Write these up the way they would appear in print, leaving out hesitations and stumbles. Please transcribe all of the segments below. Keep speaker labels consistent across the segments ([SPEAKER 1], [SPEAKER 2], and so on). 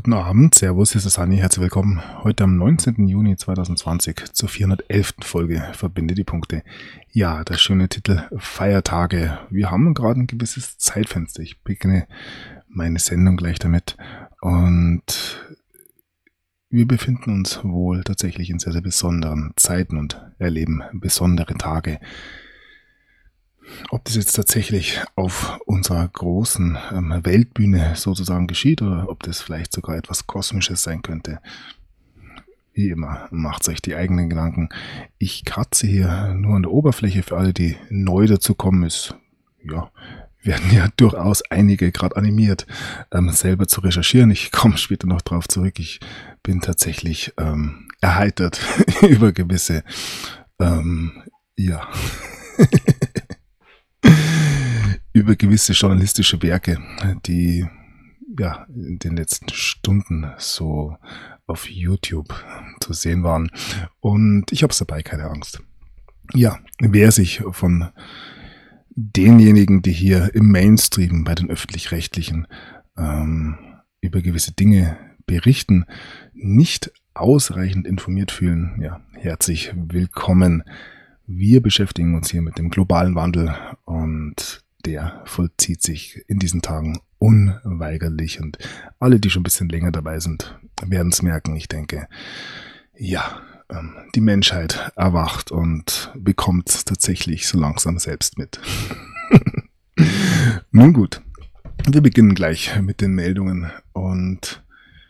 [SPEAKER 1] Guten Abend, Servus, hier ist Hanni, herzlich willkommen. Heute am 19. Juni 2020 zur 411. Folge Verbinde die Punkte. Ja, der schöne Titel Feiertage. Wir haben gerade ein gewisses Zeitfenster. Ich beginne meine Sendung gleich damit und wir befinden uns wohl tatsächlich in sehr, sehr besonderen Zeiten und erleben besondere Tage. Ob das jetzt tatsächlich auf unserer großen Weltbühne sozusagen geschieht oder ob das vielleicht sogar etwas Kosmisches sein könnte, wie immer, macht euch die eigenen Gedanken. Ich kratze hier nur an der Oberfläche für alle, die neu dazu kommen. Werden ja durchaus einige gerade animiert, selber zu recherchieren. Ich komme später noch drauf zurück. Ich bin tatsächlich erheitert über gewisse, über gewisse journalistische Werke, die ja in den letzten Stunden so auf YouTube zu sehen waren. Und ich habe es dabei, keine Angst. Ja, wer sich von denjenigen, die hier im Mainstream bei den Öffentlich-Rechtlichen über gewisse Dinge berichten, nicht ausreichend informiert fühlen, ja, herzlich willkommen. Wir beschäftigen uns hier mit dem globalen Wandel und der vollzieht sich in diesen Tagen unweigerlich und alle, die schon ein bisschen länger dabei sind, werden es merken. Ich denke, ja, die Menschheit erwacht und bekommt es tatsächlich so langsam selbst mit. Nun gut, wir beginnen gleich mit den Meldungen und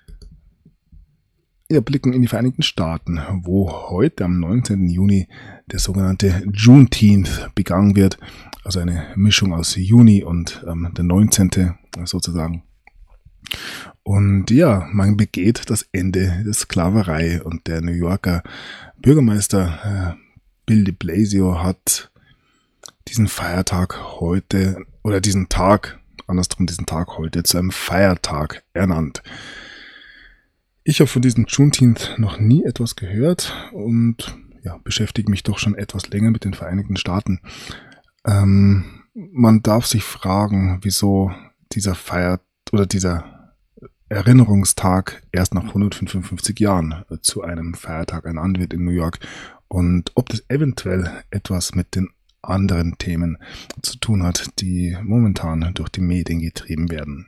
[SPEAKER 1] wir blicken in die Vereinigten Staaten, wo heute am 19. Juni der sogenannte Juneteenth begangen wird, also eine Mischung aus Juni und der 19. sozusagen. Und ja, man begeht das Ende der Sklaverei und der New Yorker Bürgermeister Bill de Blasio hat diesen Feiertag heute, oder diesen Tag heute zu einem Feiertag ernannt. Ich habe von diesem Juneteenth noch nie etwas gehört und ja, beschäftige mich doch schon etwas länger mit den Vereinigten Staaten. Man darf sich fragen, wieso dieser dieser Erinnerungstag erst nach 155 Jahren zu einem Feiertag ernannt wird in New York und ob das eventuell etwas mit den anderen Themen zu tun hat, die momentan durch die Medien getrieben werden.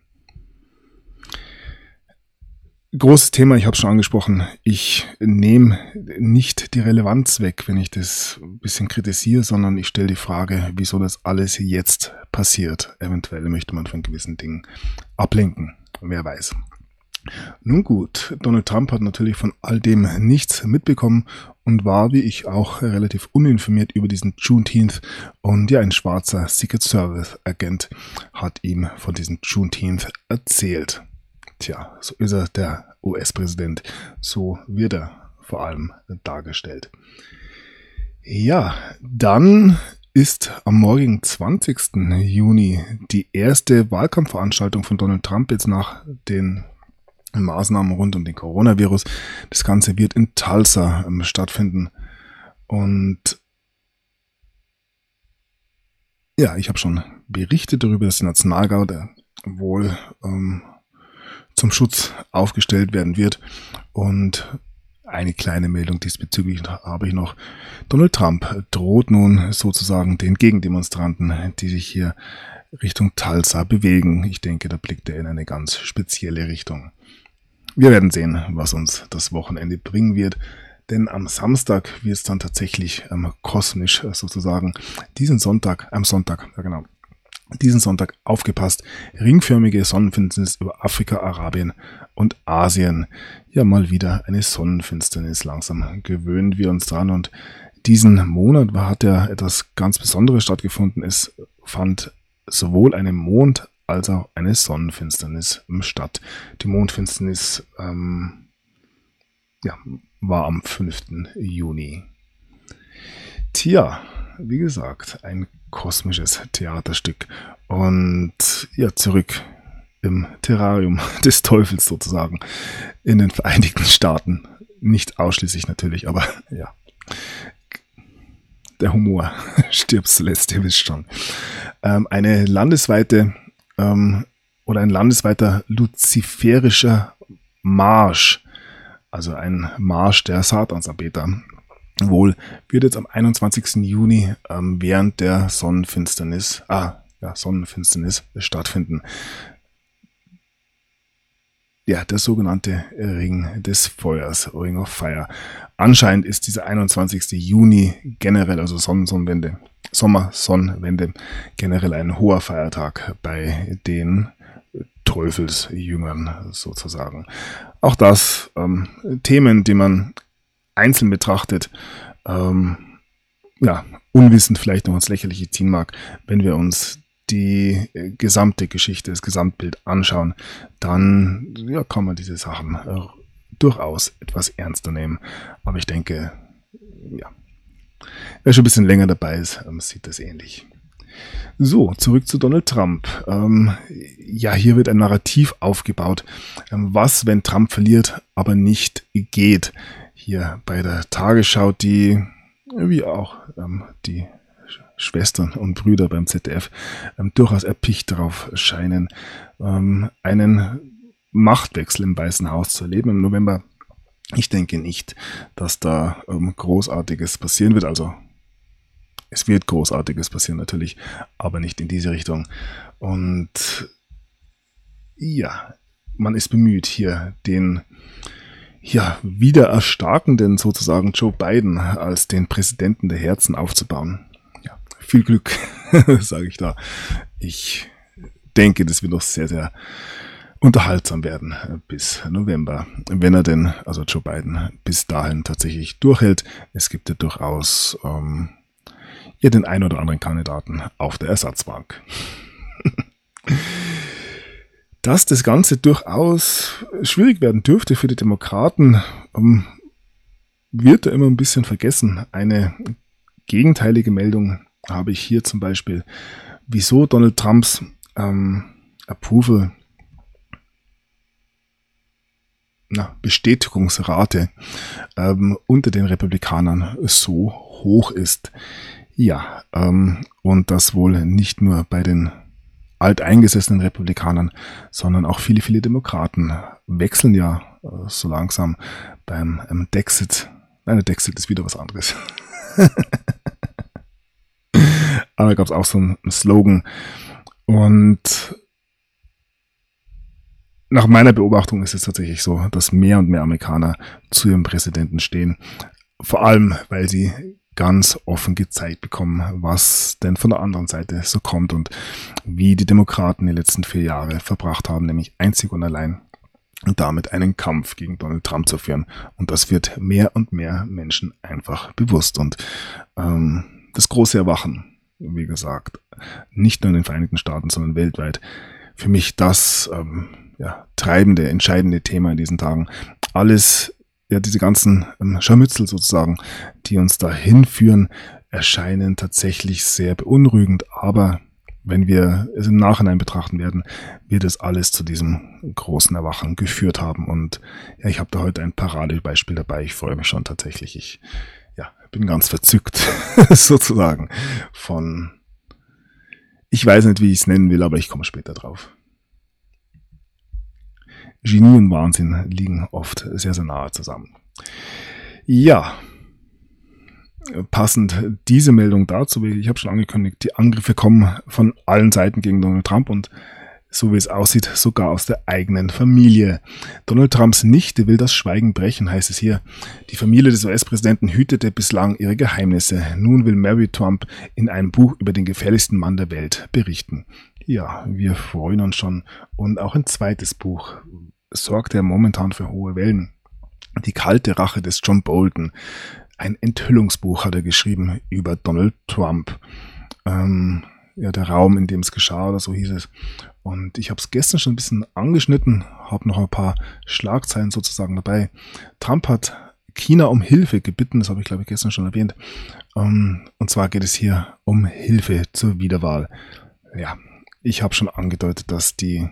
[SPEAKER 1] Großes Thema, ich habe es schon angesprochen, ich nehme nicht die Relevanz weg, wenn ich das ein bisschen kritisiere, sondern ich stelle die Frage, wieso das alles jetzt passiert. Eventuell möchte man von gewissen Dingen ablenken, wer weiß. Nun gut, Donald Trump hat natürlich von all dem nichts mitbekommen und war, wie ich auch, relativ uninformiert über diesen Juneteenth und ja, ein schwarzer Secret Service Agent hat ihm von diesem Juneteenth erzählt. Tja, so ist er, der US-Präsident. So wird er vor allem dargestellt. Ja, dann ist am morgigen 20. Juni die erste Wahlkampfveranstaltung von Donald Trump jetzt nach den Maßnahmen rund um den Coronavirus. Das Ganze wird in Tulsa stattfinden. Und ja, ich habe schon berichtet darüber, dass die Nationalgarde wohl zum Schutz aufgestellt werden wird. Und eine kleine Meldung diesbezüglich habe ich noch. Donald Trump droht nun sozusagen den Gegendemonstranten, die sich hier Richtung Tulsa bewegen. Ich denke, da blickt er in eine ganz spezielle Richtung. Wir werden sehen, was uns das Wochenende bringen wird. Denn am Samstag wird es dann tatsächlich kosmisch sozusagen diesen Sonntag aufgepasst, ringförmige Sonnenfinsternis über Afrika, Arabien und Asien. Ja, mal wieder eine Sonnenfinsternis. Langsam gewöhnen wir uns dran und diesen Monat hat ja etwas ganz Besonderes stattgefunden. Es fand sowohl eine Mond- als auch eine Sonnenfinsternis statt. Die Mondfinsternis war am 5. Juni. Tja, wie gesagt, ein kosmisches Theaterstück. Und ja, zurück im Terrarium des Teufels sozusagen in den Vereinigten Staaten. Nicht ausschließlich natürlich, aber ja. Der Humor stirbt zuletzt, ihr wisst schon. Eine landesweite oder ein landesweiter luziferischer Marsch, also ein Marsch der Satansanbeter, wohl wird jetzt am 21. Juni während der Sonnenfinsternis stattfinden. Ja, der sogenannte Ring des Feuers, Ring of Fire. Anscheinend ist dieser 21. Juni generell, also Sommersonnenwende, generell ein hoher Feiertag bei den Teufelsjüngern sozusagen. Auch das Themen, die man einzeln betrachtet, unwissend vielleicht noch ins Lächerliche ziehen mag, wenn wir uns die gesamte Geschichte, das Gesamtbild anschauen, dann kann man diese Sachen durchaus etwas ernster nehmen. Aber ich denke, wer schon ein bisschen länger dabei ist, sieht das ähnlich. So, zurück zu Donald Trump. Hier wird ein Narrativ aufgebaut. Was, wenn Trump verliert, aber nicht geht? Hier bei der Tagesschau, die, wie auch die Schwestern und Brüder beim ZDF, durchaus erpicht darauf scheinen, einen Machtwechsel im Weißen Haus zu erleben im November. Ich denke nicht, dass da Großartiges passieren wird. Also es wird Großartiges passieren natürlich, aber nicht in diese Richtung. Und ja, man ist bemüht, hier den wieder erstarkenden sozusagen Joe Biden als den Präsidenten der Herzen aufzubauen. Ja, viel Glück, sage ich da. Ich denke, das wird noch sehr, sehr unterhaltsam werden bis November, wenn er denn, also Joe Biden, bis dahin tatsächlich durchhält. Es gibt ja durchaus den einen oder anderen Kandidaten auf der Ersatzbank. Dass das Ganze durchaus schwierig werden dürfte für die Demokraten, wird da immer ein bisschen vergessen. Eine gegenteilige Meldung habe ich hier zum Beispiel, wieso Donald Trumps Approval, Bestätigungsrate unter den Republikanern so hoch ist. Ja, und das wohl nicht nur bei den alteingesessenen Republikanern, sondern auch viele, viele Demokraten wechseln ja so langsam beim Dexit. Nein, der Dexit ist wieder was anderes. Aber da gab es auch so einen Slogan. Und nach meiner Beobachtung ist es tatsächlich so, dass mehr und mehr Amerikaner zu ihrem Präsidenten stehen. Vor allem, weil sie ganz offen gezeigt bekommen, was denn von der anderen Seite so kommt und wie die Demokraten die letzten 4 Jahre verbracht haben, nämlich einzig und allein und damit einen Kampf gegen Donald Trump zu führen. Und das wird mehr und mehr Menschen einfach bewusst. Und das große Erwachen, wie gesagt, nicht nur in den Vereinigten Staaten, sondern weltweit, für mich das treibende, entscheidende Thema in diesen Tagen. Alles, diese ganzen Scharmützel sozusagen, die uns dahin führen, erscheinen tatsächlich sehr beunruhigend. Aber wenn wir es im Nachhinein betrachten werden, wird es alles zu diesem großen Erwachen geführt haben. Und ich habe da heute ein Paradebeispiel dabei. Ich freue mich schon tatsächlich. Ich bin ganz verzückt sozusagen von, ich weiß nicht, wie ich es nennen will, aber ich komme später drauf. Genie und Wahnsinn liegen oft sehr, sehr nahe zusammen. Ja, passend diese Meldung dazu, ich habe schon angekündigt, die Angriffe kommen von allen Seiten gegen Donald Trump und so wie es aussieht, sogar aus der eigenen Familie. Donald Trumps Nichte will das Schweigen brechen, heißt es hier. Die Familie des US-Präsidenten hütete bislang ihre Geheimnisse. Nun will Mary Trump in einem Buch über den gefährlichsten Mann der Welt berichten. Ja, wir freuen uns schon. Und auch ein zweites Buch sorgt ja momentan für hohe Wellen. Die kalte Rache des John Bolton. Ein Enthüllungsbuch hat er geschrieben über Donald Trump. Der Raum, in dem es geschah oder so hieß es. Und ich habe es gestern schon ein bisschen angeschnitten, habe noch ein paar Schlagzeilen sozusagen dabei. Trump hat China um Hilfe gebeten, das habe ich glaube ich gestern schon erwähnt. Und zwar geht es hier um Hilfe zur Wiederwahl. Ja, ich habe schon angedeutet, dass die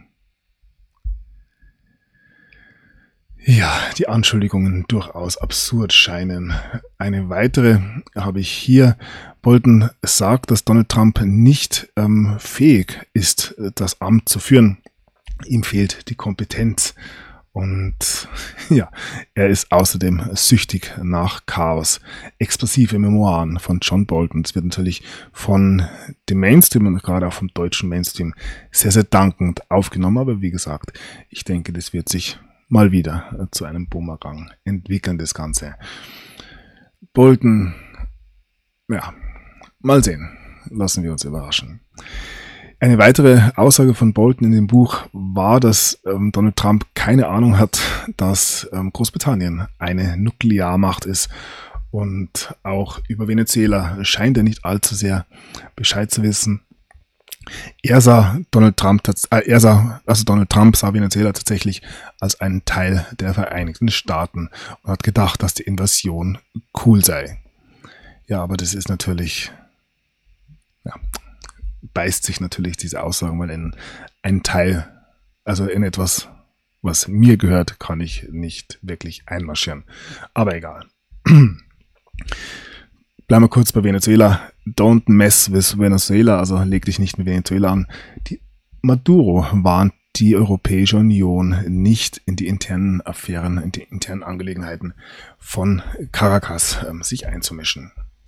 [SPEAKER 1] Anschuldigungen durchaus absurd scheinen. Eine weitere habe ich hier. Bolton sagt, dass Donald Trump nicht fähig ist, das Amt zu führen. Ihm fehlt die Kompetenz. Und ja, er ist außerdem süchtig nach Chaos. Explosive Memoiren von John Bolton. Es wird natürlich von dem Mainstream und gerade auch vom deutschen Mainstream sehr, sehr dankend aufgenommen. Aber wie gesagt, ich denke, das wird sich mal wieder zu einem Boomerang entwickeln, das Ganze. Bolton, ja, mal sehen. Lassen wir uns überraschen. Eine weitere Aussage von Bolton in dem Buch war, dass Donald Trump keine Ahnung hat, dass Großbritannien eine Nuklearmacht ist, und auch über Venezuela scheint er nicht allzu sehr Bescheid zu wissen. Donald Trump sah Venezuela tatsächlich als einen Teil der Vereinigten Staaten und hat gedacht, dass die Invasion cool sei. Ja, aber das ist natürlich, ja, beißt sich natürlich diese Aussagen, weil in einen Teil, also in etwas, was mir gehört, kann ich nicht wirklich einmarschieren. Aber egal. Bleiben wir kurz bei Venezuela. Don't mess with Venezuela, also leg dich nicht mit Venezuela an. Maduro warnt die Europäische Union nicht in die internen Affären, in die internen Angelegenheiten von Caracas sich einzumischen.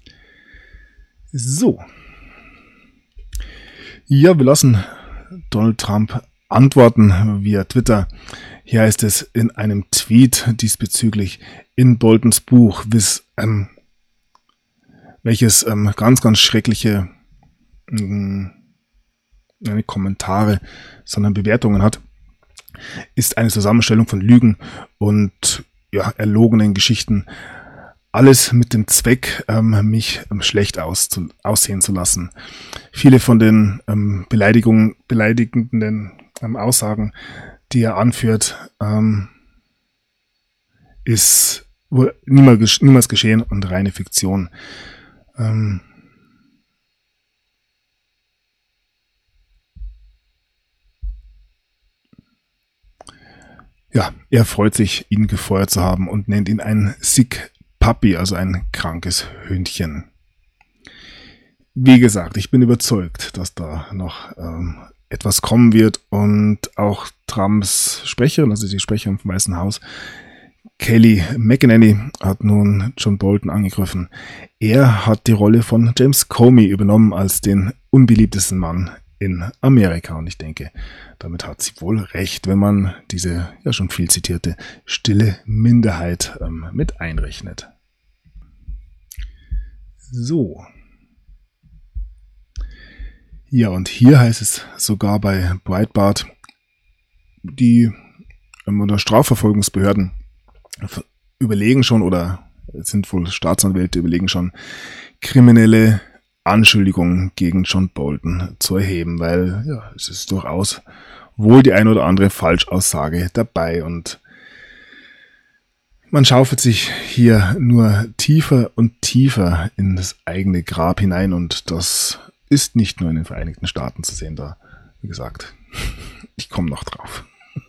[SPEAKER 1] So. Ja, wir lassen Donald Trump antworten via Twitter. Hier heißt es in einem Tweet diesbezüglich in Boltons Buch, welches ganz, ganz schreckliche Kommentare, sondern Bewertungen hat, ist eine Zusammenstellung von Lügen und erlogenen Geschichten. Alles mit dem Zweck, mich schlecht aussehen zu lassen. Viele von den beleidigenden Aussagen, die er anführt, ist niemals geschehen und reine Fiktion. Er freut sich, ihn gefeuert zu haben und nennt ihn einen Sick Puppy, also ein krankes Hündchen. Wie gesagt, ich bin überzeugt, dass da noch etwas kommen wird, und auch Trumps Sprecherin, also die Sprecherin vom Weißen Haus, Kelly McEnany, hat nun John Bolton angegriffen. Er hat die Rolle von James Comey übernommen als den unbeliebtesten Mann in Amerika, und ich denke, damit hat sie wohl recht, wenn man diese ja schon viel zitierte stille Minderheit mit einrechnet. So. Ja, und hier heißt es sogar bei Breitbart, die oder Strafverfolgungsbehörden überlegen schon, oder es sind wohl Staatsanwälte, überlegen schon, kriminelle Anschuldigungen gegen John Bolton zu erheben, weil es ist durchaus wohl die ein oder andere Falschaussage dabei, und man schaufelt sich hier nur tiefer und tiefer in das eigene Grab hinein, und das ist nicht nur in den Vereinigten Staaten zu sehen. Da, wie gesagt, ich komme noch drauf.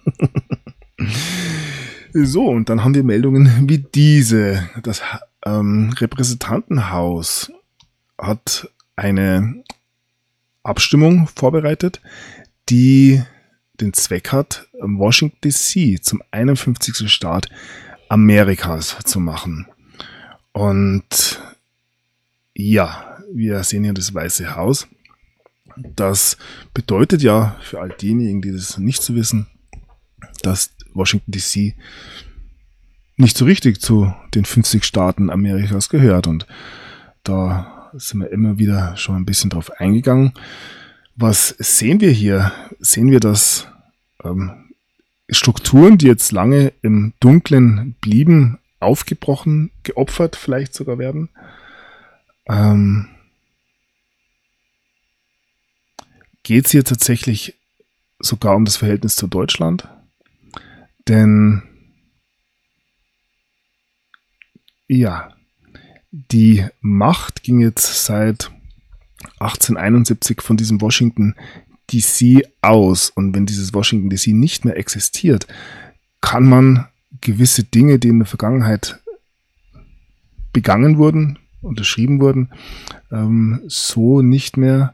[SPEAKER 1] So, und dann haben wir Meldungen wie diese. Das Repräsentantenhaus hat eine Abstimmung vorbereitet, die den Zweck hat, Washington DC zum 51. Staat Amerikas zu machen. Und ja, wir sehen hier das Weiße Haus. Das bedeutet ja für all diejenigen, die das nicht so wissen, dass Washington DC nicht so richtig zu den 50 Staaten Amerikas gehört. Und da sind wir immer wieder schon ein bisschen drauf eingegangen. Was sehen wir hier? Sehen wir, dass Strukturen, die jetzt lange im Dunklen blieben, aufgebrochen, geopfert vielleicht sogar werden. Geht es hier tatsächlich sogar um das Verhältnis zu Deutschland? Denn ja, die Macht ging jetzt seit 1871 von diesem Washington DC aus. Und wenn dieses Washington DC nicht mehr existiert, kann man gewisse Dinge, die in der Vergangenheit begangen wurden, unterschrieben wurden, so nicht mehr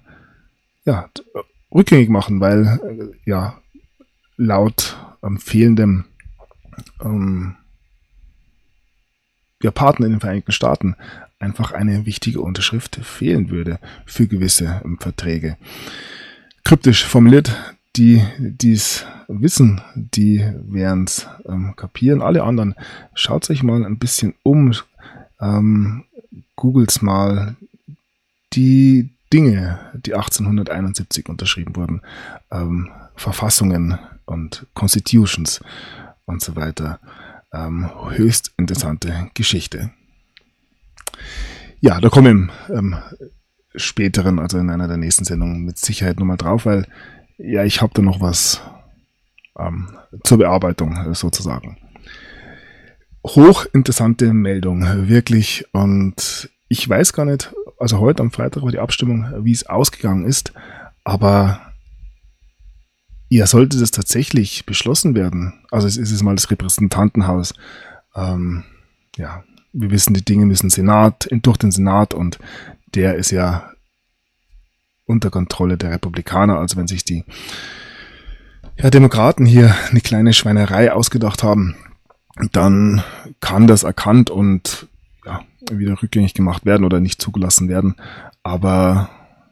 [SPEAKER 1] rückgängig machen, weil laut fehlendem Partner in den Vereinigten Staaten einfach eine wichtige Unterschrift fehlen würde für gewisse Verträge. Kryptisch formuliert, die es wissen, die werden es kapieren. Alle anderen, schaut euch mal ein bisschen um, googelt mal die Dinge, die 1871 unterschrieben wurden, Verfassungen und Constitutions und so weiter. Höchst interessante Geschichte. Ja, da kommen im späteren, also in einer der nächsten Sendungen mit Sicherheit nochmal drauf, weil ja, ich habe da noch was zur Bearbeitung sozusagen. Hochinteressante Meldung, wirklich. Und ich weiß gar nicht, also heute am Freitag war die Abstimmung, wie es ausgegangen ist, aber ja, sollte das tatsächlich beschlossen werden, also es ist mal das Repräsentantenhaus, ja, wir wissen, die Dinge müssen durch den Senat und der ist ja unter Kontrolle der Republikaner, also wenn sich die Demokraten hier eine kleine Schweinerei ausgedacht haben, dann kann das erkannt und ja, wieder rückgängig gemacht werden oder nicht zugelassen werden, aber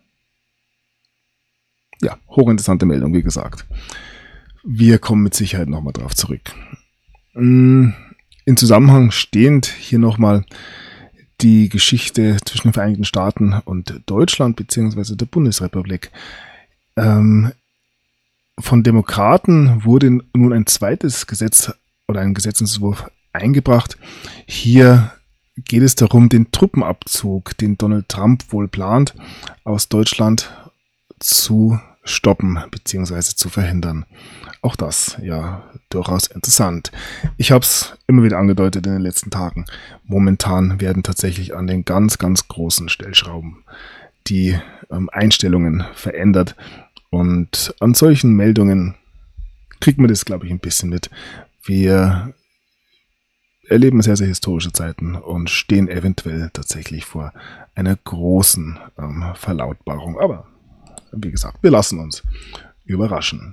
[SPEAKER 1] ja, hochinteressante Meldung, wie gesagt. Wir kommen mit Sicherheit nochmal drauf zurück. In Zusammenhang stehend hier nochmal die Geschichte zwischen den Vereinigten Staaten und Deutschland bzw. der Bundesrepublik. Von Demokraten wurde nun ein zweites Gesetz oder ein Gesetzentwurf eingebracht. Hier geht es darum, den Truppenabzug, den Donald Trump wohl plant, aus Deutschland zu stoppen bzw. zu verhindern. Auch das, ja, durchaus interessant. Ich habe es immer wieder angedeutet in den letzten Tagen. Momentan werden tatsächlich an den ganz, ganz großen Stellschrauben die Einstellungen verändert. Und an solchen Meldungen kriegt man das, glaube ich, ein bisschen mit. Wir erleben sehr, sehr historische Zeiten und stehen eventuell tatsächlich vor einer großen Verlautbarung. Aber wie gesagt, wir lassen uns überraschen.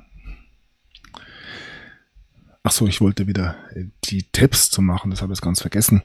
[SPEAKER 1] Achso, ich wollte wieder die Tabs zu machen, das habe ich ganz vergessen.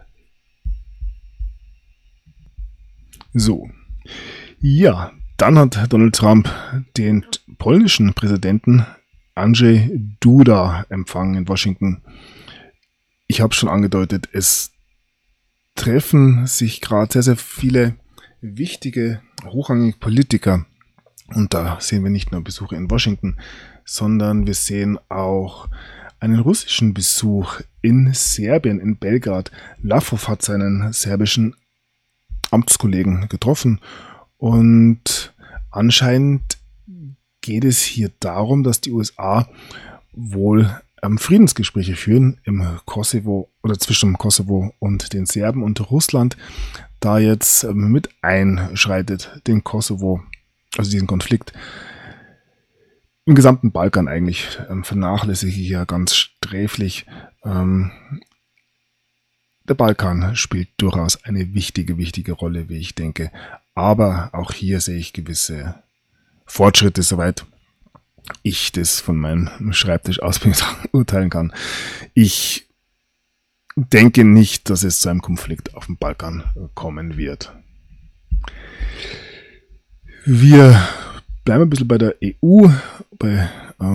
[SPEAKER 1] So, ja, dann hat Donald Trump den polnischen Präsidenten Andrzej Duda empfangen in Washington. Ich habe schon angedeutet, es treffen sich gerade sehr, sehr viele wichtige, hochrangige Politiker. Und da sehen wir nicht nur Besuche in Washington, sondern wir sehen auch einen russischen Besuch in Serbien, in Belgrad. Lavrov hat seinen serbischen Amtskollegen getroffen und anscheinend geht es hier darum, dass die USA wohl Friedensgespräche führen im Kosovo oder zwischen dem Kosovo und den Serben und Russland da jetzt mit einschreitet, den Kosovo, also diesen Konflikt im gesamten Balkan eigentlich vernachlässige ich ja ganz sträflich. Der Balkan spielt durchaus eine wichtige Rolle, wie ich denke. Aber auch hier sehe ich gewisse Fortschritte, soweit ich das von meinem Schreibtisch aus beurteilen kann. Ich denke nicht, dass es zu einem Konflikt auf dem Balkan kommen wird. Wir bleiben ein bisschen bei der EU, bei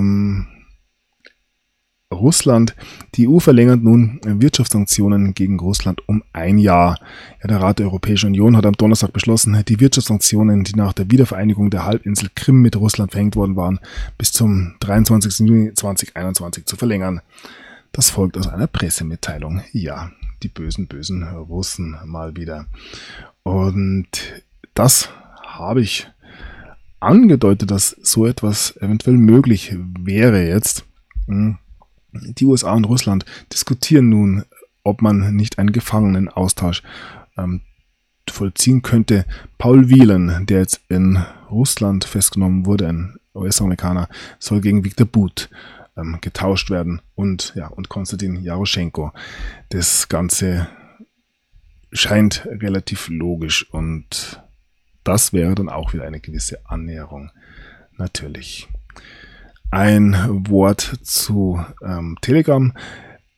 [SPEAKER 1] Russland. Die EU verlängert nun Wirtschaftssanktionen gegen Russland um ein Jahr. Ja, der Rat der Europäischen Union hat am Donnerstag beschlossen, die Wirtschaftssanktionen, die nach der Wiedervereinigung der Halbinsel Krim mit Russland verhängt worden waren, bis zum 23. Juni 2021 zu verlängern. Das folgt aus einer Pressemitteilung. Ja, die bösen Russen mal wieder. Und das habe ich angedeutet, dass so etwas eventuell möglich wäre jetzt. Die USA und Russland diskutieren nun, ob man nicht einen Gefangenenaustausch vollziehen könnte. Paul Whelan, der jetzt in Russland festgenommen wurde, ein US-Amerikaner, soll gegen Viktor Bout getauscht werden und Konstantin Jaroschenko. Das Ganze scheint relativ logisch und das wäre dann auch wieder eine gewisse Annäherung. Natürlich. Ein Wort zu Telegram.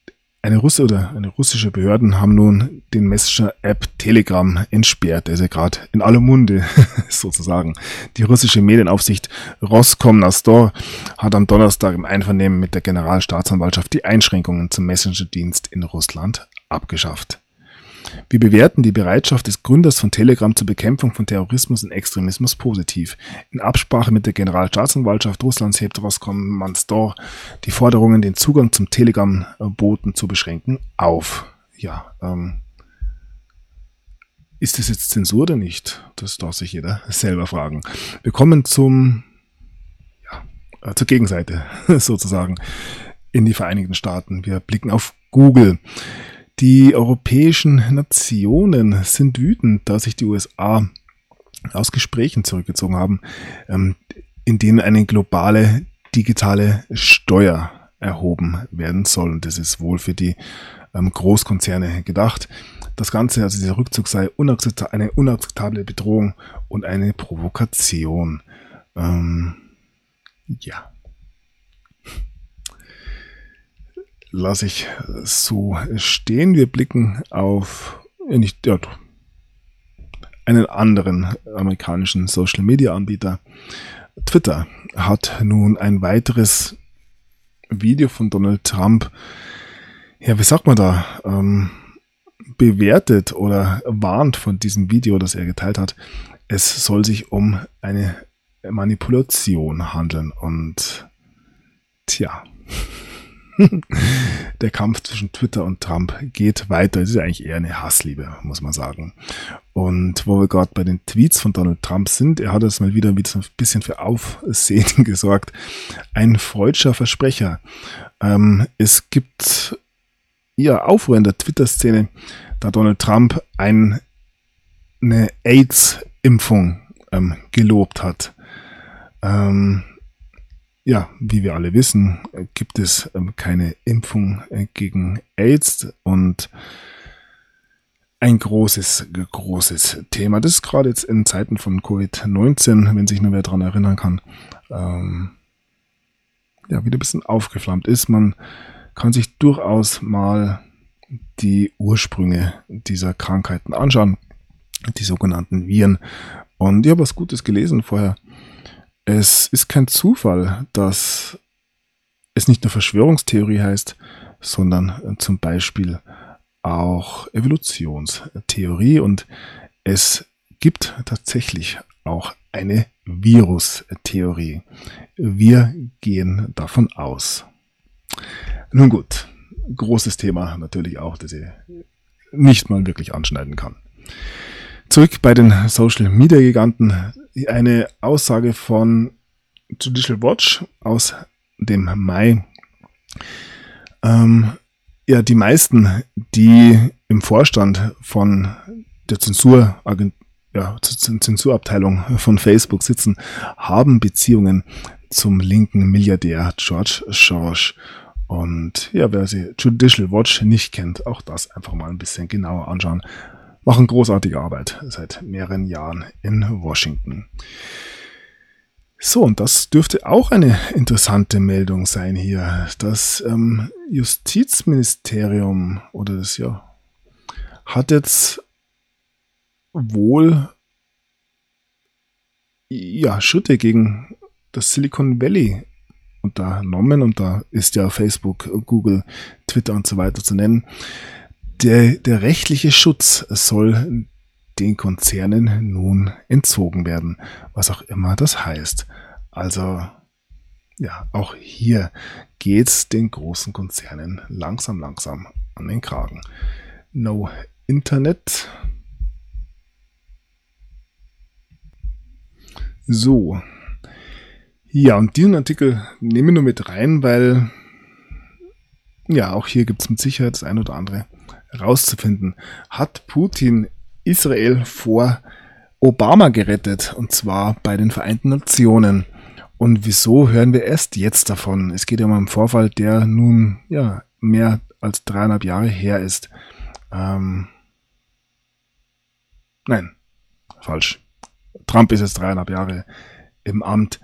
[SPEAKER 1] Eine russische Behörden haben nun den Messenger-App Telegram entsperrt. Der ist ja gerade in aller Munde, sozusagen. Die russische Medienaufsicht Roskomnadzor hat am Donnerstag im Einvernehmen mit der Generalstaatsanwaltschaft die Einschränkungen zum Messenger-Dienst in Russland abgeschafft. Wir bewerten die Bereitschaft des Gründers von Telegram zur Bekämpfung von Terrorismus und Extremismus positiv. In Absprache mit der Generalstaatsanwaltschaft Russlands hebt Roskomnadzor die Forderungen, den Zugang zum Telegram-Boten zu beschränken, auf. Ja, ist das jetzt Zensur oder nicht? Das darf sich jeder selber fragen. Wir kommen zur Gegenseite sozusagen in die Vereinigten Staaten. Wir blicken auf Google. Die europäischen Nationen sind wütend, da sich die USA aus Gesprächen zurückgezogen haben, in denen eine globale digitale Steuer erhoben werden soll. Und das ist wohl für die Großkonzerne gedacht. Das Ganze, also dieser Rückzug, sei eine unakzeptable Bedrohung und eine Provokation. Lasse ich so stehen. Wir blicken auf einen anderen amerikanischen Social-Media-Anbieter. Twitter hat nun ein weiteres Video von Donald Trump, bewertet oder warnt von diesem Video, das er geteilt hat. Es soll sich um eine Manipulation handeln und der Kampf zwischen Twitter und Trump geht weiter. Es ist ja eigentlich eher eine Hassliebe, muss man sagen. Und wo wir gerade bei den Tweets von Donald Trump sind, er hat jetzt mal wieder ein bisschen für Aufsehen gesorgt. Ein freudscher Versprecher. Es gibt Aufruhr in der Twitter-Szene, da Donald Trump eine AIDS-Impfung gelobt hat. Wie wir alle wissen, gibt es keine Impfung gegen AIDS und ein großes Thema. Das ist gerade jetzt in Zeiten von Covid-19, wenn sich nur wer daran erinnern kann, wieder ein bisschen aufgeflammt ist. Man kann sich durchaus mal die Ursprünge dieser Krankheiten anschauen, die sogenannten Viren. Und ich habe was Gutes gelesen vorher. Es ist kein Zufall, dass es nicht nur Verschwörungstheorie heißt, sondern zum Beispiel auch Evolutionstheorie. Und es gibt tatsächlich auch eine Virustheorie. Wir gehen davon aus. Nun gut, großes Thema natürlich auch, das ich nicht mal wirklich anschneiden kann. Zurück bei den Social-Media-Giganten. Eine Aussage von Judicial Watch aus dem Mai. Die meisten, die im Vorstand von der Zensurabteilung von Facebook sitzen, haben Beziehungen zum linken Milliardär George Soros. Und wer sie Judicial Watch nicht kennt, auch das einfach mal ein bisschen genauer anschauen. Machen großartige Arbeit seit mehreren Jahren in Washington. So, und das dürfte auch eine interessante Meldung sein hier. Das Justizministerium hat jetzt wohl Schritte gegen das Silicon Valley unternommen, und da ist ja Facebook, Google, Twitter und so weiter zu nennen. Der rechtliche Schutz soll den Konzernen nun entzogen werden, was auch immer das heißt. Also auch hier geht's den großen Konzernen langsam an den Kragen. No Internet. So. Ja, und diesen Artikel nehmen wir nur mit rein, weil auch hier gibt es mit Sicherheit das ein oder andere rauszufinden. Hat Putin Israel vor Obama gerettet, und zwar bei den Vereinten Nationen? Und wieso hören wir erst jetzt davon? Es geht ja um einen Vorfall, der nun mehr als 3,5 Jahre her ist. Nein, falsch. Trump ist jetzt 3,5 Jahre im Amt,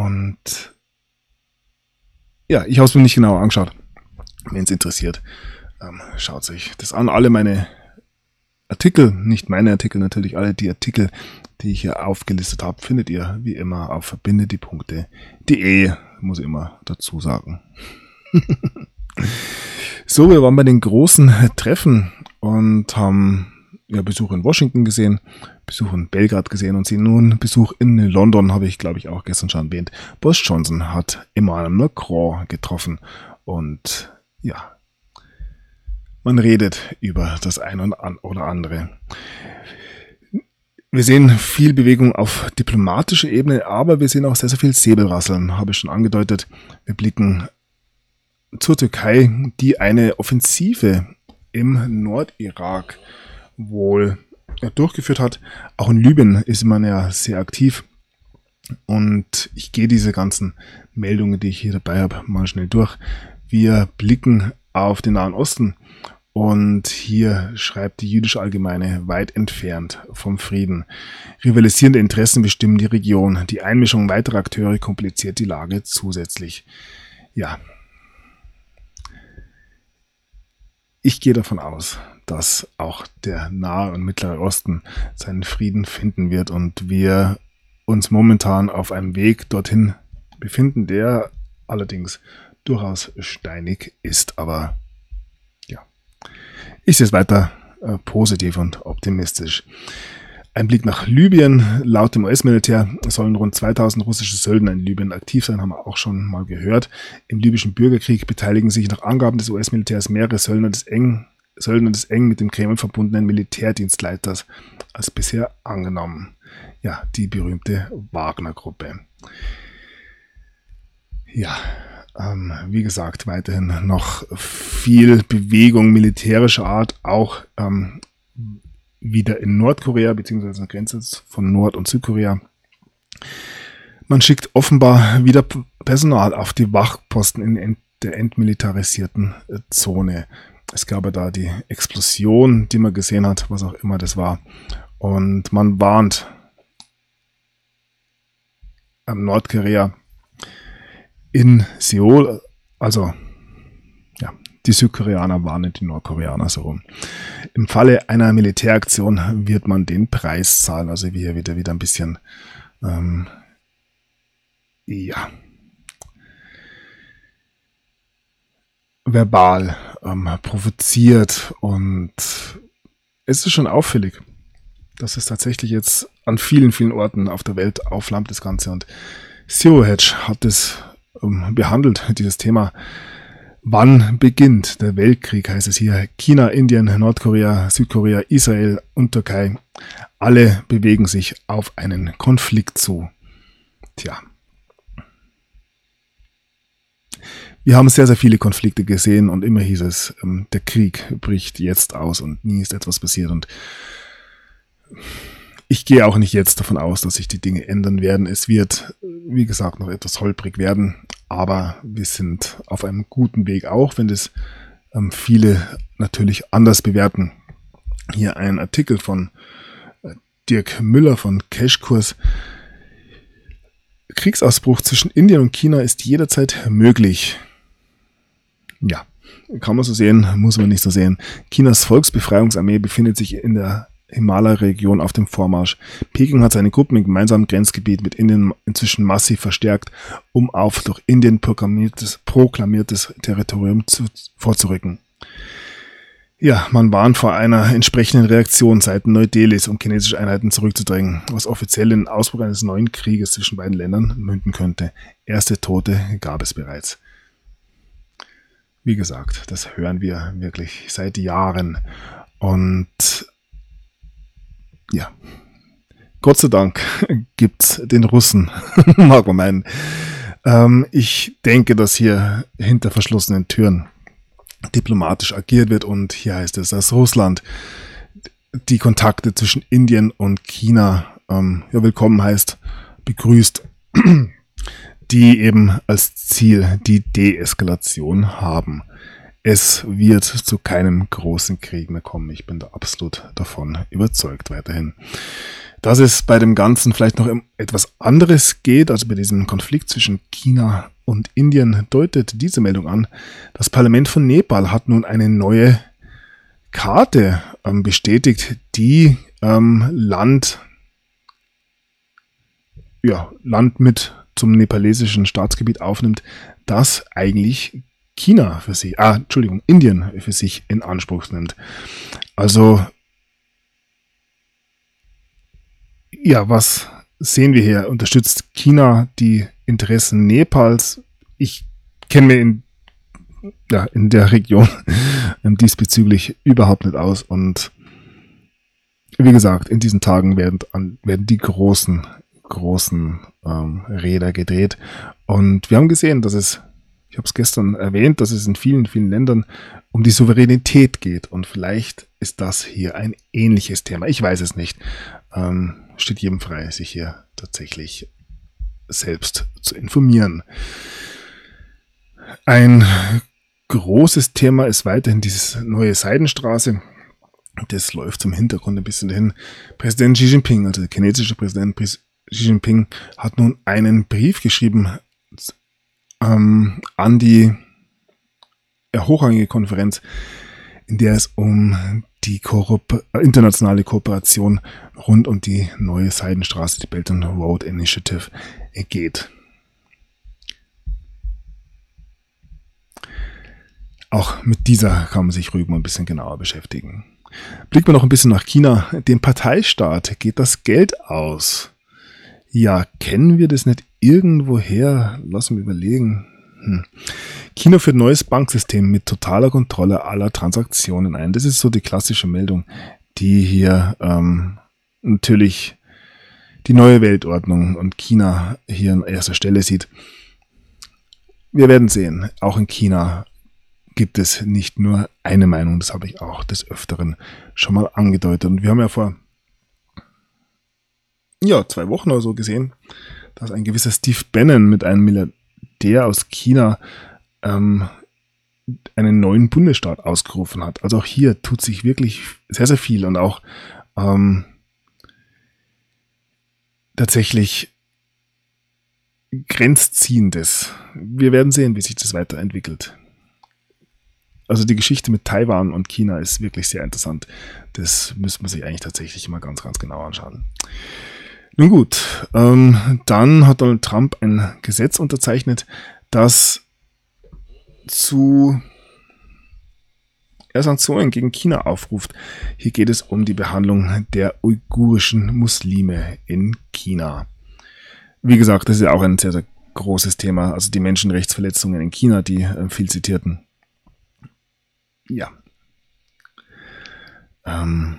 [SPEAKER 1] und ich habe es mir nicht genau angeschaut, wenn es interessiert. Schaut euch das an. Alle meine Artikel, nicht meine Artikel, natürlich alle die Artikel, die ich hier aufgelistet habe, findet ihr wie immer auf verbindediepunkte.de, muss ich immer dazu sagen. So, wir waren bei den großen Treffen und haben Besuch in Washington gesehen, Besuch in Belgrad gesehen und sehen nun Besuch in London, habe ich glaube ich auch gestern schon erwähnt. Boris Johnson hat Emmanuel Macron getroffen und ja, man redet über das eine oder andere. Wir sehen viel Bewegung auf diplomatischer Ebene, aber wir sehen auch sehr, sehr viel Säbelrasseln, habe ich schon angedeutet. Wir blicken zur Türkei, die eine Offensive im Nordirak wohl durchgeführt hat. Auch in Libyen ist man ja sehr aktiv. Und ich gehe diese ganzen Meldungen, die ich hier dabei habe, mal schnell durch. Wir blicken auf den Nahen Osten und hier schreibt die Jüdische Allgemeine: weit entfernt vom Frieden. Rivalisierende Interessen bestimmen die Region. Die Einmischung weiterer Akteure kompliziert die Lage zusätzlich. Ja, ich gehe davon aus, dass auch der Nahe und Mittlere Osten seinen Frieden finden wird und wir uns momentan auf einem Weg dorthin befinden, der allerdings durchaus steinig ist, aber ja, ich sehe es weiter positiv und optimistisch. Ein Blick nach Libyen. Laut dem US-Militär sollen rund 2000 russische Söldner in Libyen aktiv sein, haben wir auch schon mal gehört. Im libyschen Bürgerkrieg beteiligen sich nach Angaben des US-Militärs mehrere Söldner des eng mit dem Kreml verbundenen Militärdienstleiters als bisher angenommen. Ja, die berühmte Wagner-Gruppe. Ja, wie gesagt, weiterhin noch viel Bewegung militärischer Art, auch wieder in Nordkorea, beziehungsweise an der Grenze von Nord- und Südkorea. Man schickt offenbar wieder Personal auf die Wachposten in der entmilitarisierten Zone. Es gab ja da die Explosion, die man gesehen hat, was auch immer das war. Und man warnt Nordkorea in Seoul, also ja, die Südkoreaner warnen die Nordkoreaner so rum. Im Falle einer Militäraktion wird man den Preis zahlen, also hier wieder ein bisschen verbal provoziert, und es ist schon auffällig, dass es tatsächlich jetzt an vielen, vielen Orten auf der Welt aufflammt, das Ganze, und Zero Hedge hat es behandelt, dieses Thema. Wann beginnt der Weltkrieg, heißt es hier. China, Indien, Nordkorea, Südkorea, Israel und Türkei, alle bewegen sich auf einen Konflikt zu. Tja. Wir haben sehr, sehr viele Konflikte gesehen und immer hieß es, der Krieg bricht jetzt aus und nie ist etwas passiert. Und ich gehe auch nicht jetzt davon aus, dass sich die Dinge ändern werden. Es wird, wie gesagt, noch etwas holprig werden, aber wir sind auf einem guten Weg, auch wenn das viele natürlich anders bewerten. Hier ein Artikel von Dirk Müller von Cashkurs. Kriegsausbruch zwischen Indien und China ist jederzeit möglich. Ja, kann man so sehen, muss man nicht so sehen. Chinas Volksbefreiungsarmee befindet sich in der Himalaya-Region auf dem Vormarsch. Peking hat seine Gruppen im gemeinsamen Grenzgebiet mit Indien inzwischen massiv verstärkt, um auf durch Indien proklamiertes Territorium vorzurücken. Ja, man warnt vor einer entsprechenden Reaktion seitens Neu-Delhis, um chinesische Einheiten zurückzudrängen, was offiziell in den Ausbruch eines neuen Krieges zwischen beiden Ländern münden könnte. Erste Tote gab es bereits. Wie gesagt, das hören wir wirklich seit Jahren. Und ja, Gott sei Dank gibt's den Russen, mag man meinen. Ich denke, dass hier hinter verschlossenen Türen diplomatisch agiert wird, und hier heißt es, dass Russland die Kontakte zwischen Indien und China willkommen heißt, begrüßt, die eben als Ziel die Deeskalation haben. Es wird zu keinem großen Krieg mehr kommen. Ich bin da absolut davon überzeugt weiterhin. Dass es bei dem Ganzen vielleicht noch um etwas anderes geht, also bei diesem Konflikt zwischen China und Indien, deutet diese Meldung an. Das Parlament von Nepal hat nun eine neue Karte bestätigt, die Land mit zum nepalesischen Staatsgebiet aufnimmt, das eigentlich Indien für sich in Anspruch nimmt. Also, ja, was sehen wir hier? Unterstützt China die Interessen Nepals? Ich kenne mir in der Region diesbezüglich überhaupt nicht aus. Und wie gesagt, in diesen Tagen werden die großen Räder gedreht. Und wir haben gesehen, ich habe es gestern erwähnt, dass es in vielen, vielen Ländern um die Souveränität geht. Und vielleicht ist das hier ein ähnliches Thema. Ich weiß es nicht. Steht jedem frei, sich hier tatsächlich selbst zu informieren. Ein großes Thema ist weiterhin diese neue Seidenstraße. Das läuft zum Hintergrund ein bisschen dahin. Präsident Xi Jinping, also der chinesische Präsident Xi Jinping, hat nun einen Brief geschrieben an die hochrangige Konferenz, in der es um die internationale Kooperation rund um die neue Seidenstraße, die Belt and Road Initiative, geht. Auch mit dieser kann man sich ruhig mal ein bisschen genauer beschäftigen. Blicken wir noch ein bisschen nach China. Dem Parteistaat geht das Geld aus. Ja, kennen wir das nicht irgendwoher? Lass mich überlegen. China führt neues Banksystem mit totaler Kontrolle aller Transaktionen ein. Das ist so die klassische Meldung, die hier natürlich die neue Weltordnung und China hier an erster Stelle sieht. Wir werden sehen, auch in China gibt es nicht nur eine Meinung, das habe ich auch des Öfteren schon mal angedeutet. Und wir haben ja vor 2 Wochen oder so gesehen, dass ein gewisser Steve Bannon mit einem Milliardär aus China einen neuen Bundesstaat ausgerufen hat. Also auch hier tut sich wirklich sehr, sehr viel und auch tatsächlich Grenzziehendes. Wir werden sehen, wie sich das weiterentwickelt. Also die Geschichte mit Taiwan und China ist wirklich sehr interessant. Das müsste man sich eigentlich tatsächlich mal ganz, ganz genau anschauen. Nun gut, dann hat Donald Trump ein Gesetz unterzeichnet, das zu Sanktionen gegen China aufruft. Hier geht es um die Behandlung der uigurischen Muslime in China. Wie gesagt, das ist ja auch ein sehr, sehr großes Thema. Also die Menschenrechtsverletzungen in China, die viel zitierten. Ja. Man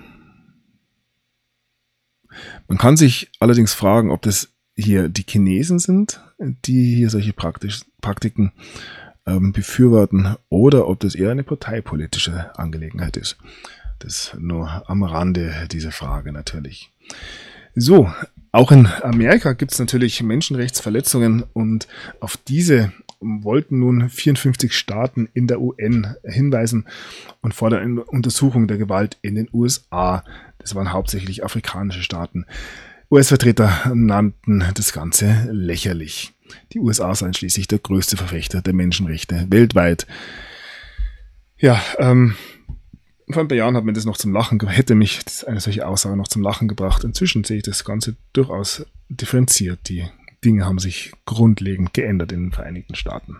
[SPEAKER 1] kann sich allerdings fragen, ob das hier die Chinesen sind, die hier solche Praktiken befürworten, oder ob das eher eine parteipolitische Angelegenheit ist. Das nur am Rande, diese Frage natürlich. So, auch in Amerika gibt es natürlich Menschenrechtsverletzungen und auf diese wollten nun 54 Staaten in der UN hinweisen und fordern eine Untersuchung der Gewalt in den USA. Das waren hauptsächlich afrikanische Staaten. US-Vertreter nannten das Ganze lächerlich. Die USA seien schließlich der größte Verfechter der Menschenrechte weltweit. Ja, vor ein paar Jahren hat mir das noch zum Lachen, hätte mich eine solche Aussage noch zum Lachen gebracht. Inzwischen sehe ich das Ganze durchaus differenziert. Die Dinge haben sich grundlegend geändert in den Vereinigten Staaten.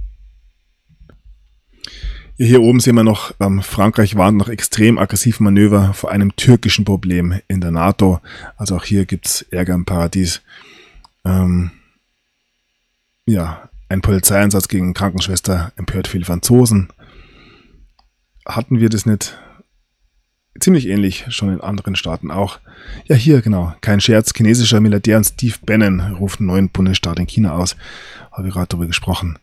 [SPEAKER 1] Hier oben sehen wir noch, Frankreich warnt nach extrem aggressiven Manöver vor einem türkischen Problem in der NATO. Also auch hier gibt es Ärger im Paradies. Ein Polizeieinsatz gegen Krankenschwester empört viele Franzosen. Hatten wir das nicht ziemlich ähnlich schon in anderen Staaten auch? Ja, hier genau, kein Scherz, chinesischer Milliardär und Steve Bannon ruft einen neuen Bundesstaat in China aus. Habe ich gerade darüber gesprochen.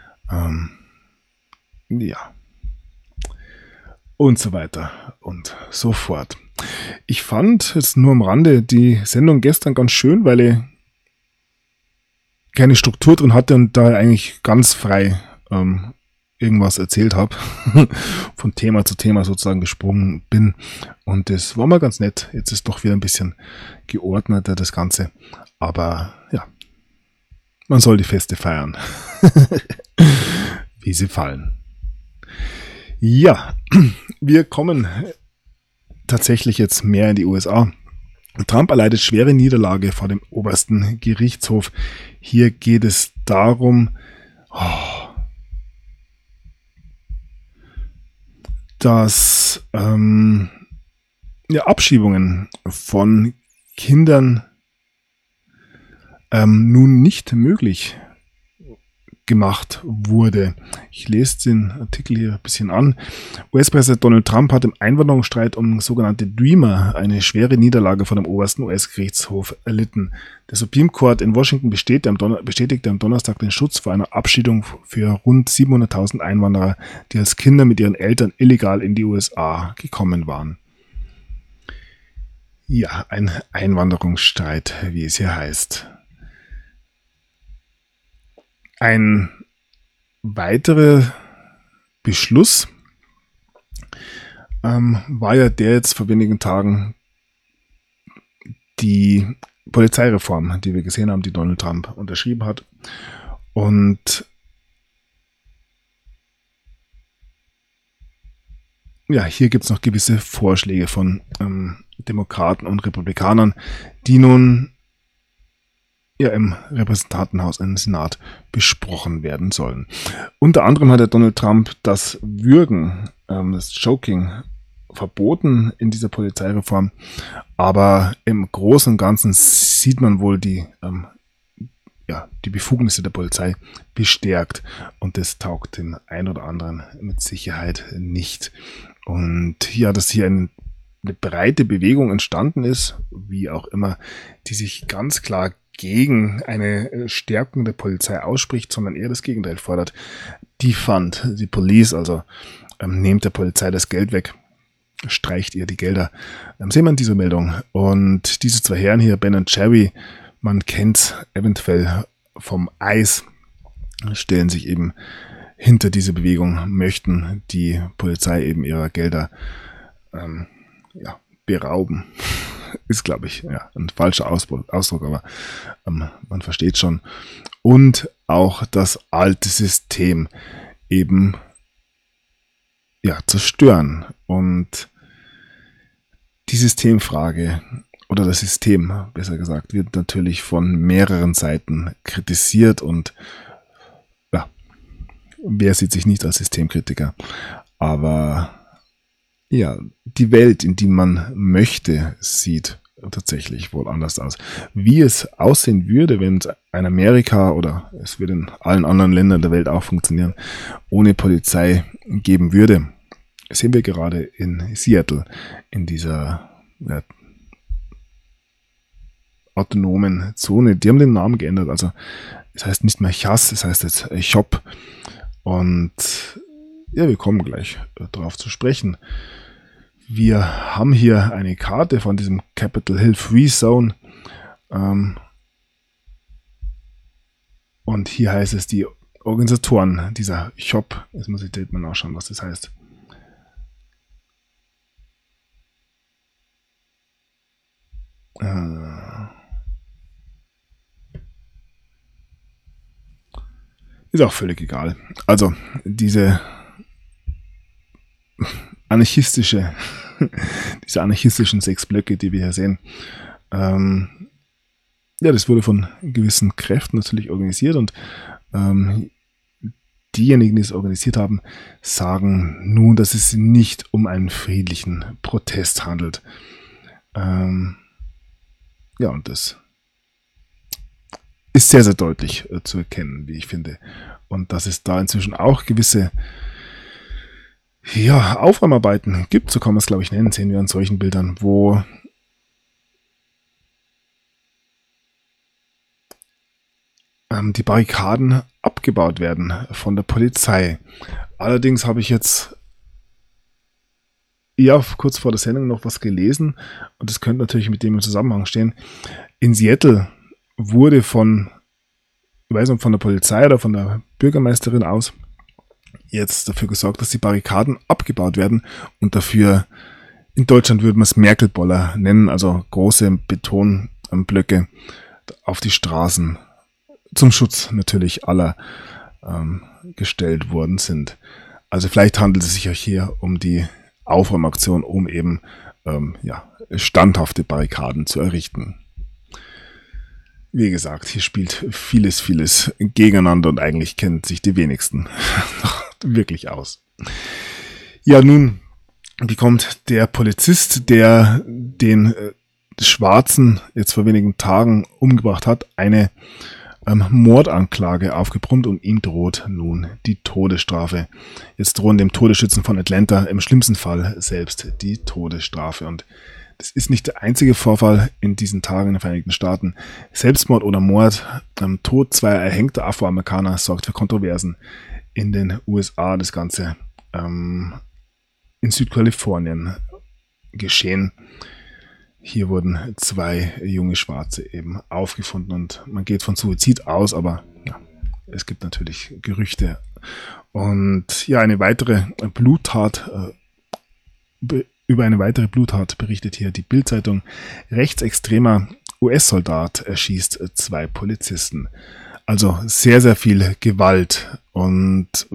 [SPEAKER 1] Und so weiter und so fort. Ich fand jetzt nur am Rande die Sendung gestern ganz schön, weil ich keine Struktur drin hatte und da eigentlich ganz frei irgendwas erzählt habe, von Thema zu Thema sozusagen gesprungen bin. Und das war mal ganz nett. Jetzt ist doch wieder ein bisschen geordneter das Ganze. Aber ja, man soll die Feste feiern, wie sie fallen. Ja, wir kommen tatsächlich jetzt mehr in die USA. Trump erleidet schwere Niederlage vor dem obersten Gerichtshof. Hier geht es darum, dass Abschiebungen von Kindern nun nicht möglich gemacht wurde. Ich lese den Artikel hier ein bisschen an. US-Präsident Donald Trump hat im Einwanderungsstreit um sogenannte Dreamer eine schwere Niederlage vor dem obersten US-Gerichtshof erlitten. Der Supreme Court in Washington bestätigte am Donnerstag den Schutz vor einer Abschiebung für rund 700.000 Einwanderer, die als Kinder mit ihren Eltern illegal in die USA gekommen waren. Ja, ein Einwanderungsstreit, wie es hier heißt. Ein weiterer Beschluss war ja der jetzt vor wenigen Tagen die Polizeireform, die wir gesehen haben, die Donald Trump unterschrieben hat. Und ja, hier gibt es noch gewisse Vorschläge von Demokraten und Republikanern, die nun im Repräsentantenhaus und im Senat besprochen werden sollen. Unter anderem hat der Donald Trump das Würgen, das Choking, verboten in dieser Polizeireform, aber im Großen und Ganzen sieht man wohl die Befugnisse der Polizei bestärkt und das taugt dem einen oder anderen mit Sicherheit nicht. Und hier, dass hier eine breite Bewegung entstanden ist, wie auch immer, die sich ganz klar gegen eine Stärkung der Polizei ausspricht, sondern eher das Gegenteil fordert. Defund the Police, also nehmt der Polizei das Geld weg, streicht ihr die Gelder. Sehen wir in dieser Meldung. Und diese zwei Herren hier, Ben und Jerry, man kennt eventuell vom Eis, stellen sich eben hinter diese Bewegung, möchten die Polizei eben ihrer Gelder berauben. Ist, glaube ich, ein falscher Ausdruck, aber man versteht schon. Und auch das alte System eben zerstören. Und die Systemfrage oder das System, besser gesagt, wird natürlich von mehreren Seiten kritisiert und wer sieht sich nicht als Systemkritiker? Aber die Welt, in die man möchte, sieht tatsächlich wohl anders aus. Wie es aussehen würde, wenn es ein Amerika oder es würde in allen anderen Ländern der Welt auch funktionieren, ohne Polizei geben würde, sehen wir gerade in Seattle, in dieser autonomen Zone. Die haben den Namen geändert, also es heißt nicht mehr Chas, es heißt jetzt Shop. Und wir kommen gleich darauf zu sprechen. Wir haben hier eine Karte von diesem Capitol Hill Free Zone. Und hier heißt es, die Organisatoren dieser Shop, jetzt muss ich direkt mal nachschauen, was das heißt. Ist auch völlig egal. Also, diese diese anarchistischen 6 Blöcke, die wir hier sehen, das wurde von gewissen Kräften natürlich organisiert und diejenigen, die es organisiert haben, sagen nun, dass es sich nicht um einen friedlichen Protest handelt. Und das ist sehr, sehr deutlich zu erkennen, wie ich finde. Und dass es da inzwischen auch gewisse Aufräumarbeiten gibt, so kann man es, glaube ich, nennen, sehen wir an solchen Bildern, wo die Barrikaden abgebaut werden von der Polizei. Allerdings habe ich jetzt kurz vor der Sendung noch was gelesen und das könnte natürlich mit dem im Zusammenhang stehen. In Seattle wurde von der Polizei oder von der Bürgermeisterin aus jetzt dafür gesorgt, dass die Barrikaden abgebaut werden und dafür, in Deutschland würde man es Merkel-Boller nennen, also große Betonblöcke auf die Straßen zum Schutz natürlich aller gestellt worden sind. Also vielleicht handelt es sich auch hier um die Aufräumaktion, um eben standhafte Barrikaden zu errichten. Wie gesagt, hier spielt vieles gegeneinander und eigentlich kennen sich die wenigsten wirklich aus. Ja, nun bekommt der Polizist, der den Schwarzen jetzt vor wenigen Tagen umgebracht hat, eine Mordanklage aufgebrummt und ihm droht nun die Todesstrafe. Jetzt drohen dem Todesschützen von Atlanta im schlimmsten Fall selbst die Todesstrafe. Und das ist nicht der einzige Vorfall in diesen Tagen in den Vereinigten Staaten. Selbstmord oder Mord, Tod zweier erhängter Afroamerikaner sorgt für Kontroversen in den USA. Das Ganze in Südkalifornien geschehen. Hier wurden 2 junge Schwarze eben aufgefunden und man geht von Suizid aus, aber ja, es gibt natürlich Gerüchte. Und ja, über eine weitere Bluttat berichtet hier die Bild-Zeitung. Rechtsextremer US-Soldat erschießt 2 Polizisten. Also sehr viel Gewalt und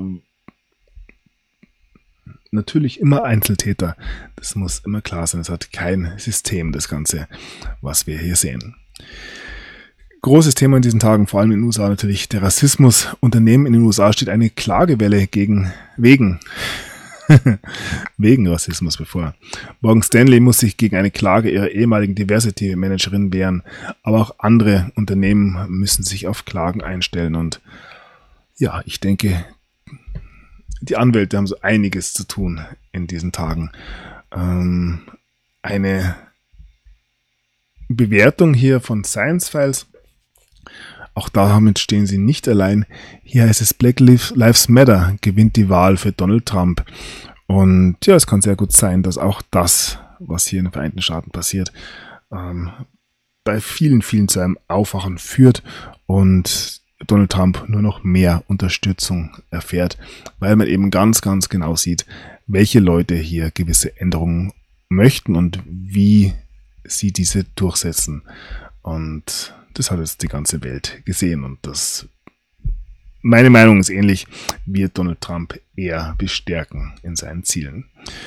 [SPEAKER 1] natürlich immer Einzeltäter. Das muss immer klar sein. Es hat kein System, das Ganze, was wir hier sehen. Großes Thema in diesen Tagen, vor allem in den USA natürlich der Rassismus. Unternehmen in den USA steht eine Klagewelle wegen Rassismus bevor. Morgan Stanley muss sich gegen eine Klage ihrer ehemaligen Diversity-Managerin wehren, aber auch andere Unternehmen müssen sich auf Klagen einstellen. Und ja, ich denke, die Anwälte haben so einiges zu tun in diesen Tagen. Eine Bewertung hier von Science Files. Auch damit stehen sie nicht allein. Hier heißt es, Black Lives Matter gewinnt die Wahl für Donald Trump. Und ja, es kann sehr gut sein, dass auch das, was hier in den Vereinigten Staaten passiert, bei vielen zu einem Aufwachen führt und Donald Trump nur noch mehr Unterstützung erfährt, weil man eben ganz genau sieht, welche Leute hier gewisse Änderungen möchten und wie sie diese durchsetzen. Und das hat jetzt die ganze Welt gesehen und das, meine Meinung ist ähnlich, wird Donald Trump eher bestärken in seinen Zielen.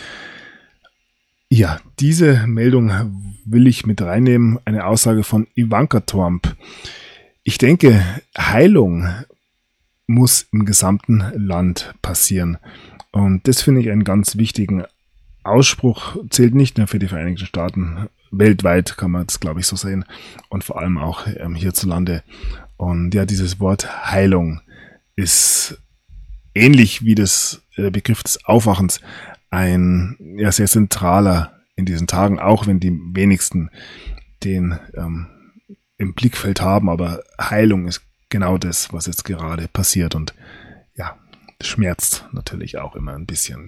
[SPEAKER 1] Ja, diese Meldung will ich mit reinnehmen, eine Aussage von Ivanka Trump. Ich denke, Heilung muss im gesamten Land passieren. Und das finde ich einen ganz wichtigen Ausspruch. Zählt nicht nur für die Vereinigten Staaten. Weltweit kann man das, glaube ich, so sehen. Und vor allem auch hierzulande. Und ja, dieses Wort Heilung ist ähnlich wie der Begriff des Aufwachens ein sehr zentraler in diesen Tagen, auch wenn die wenigsten den im Blickfeld haben, aber Heilung ist genau das, was jetzt gerade passiert und ja, das schmerzt natürlich auch immer ein bisschen.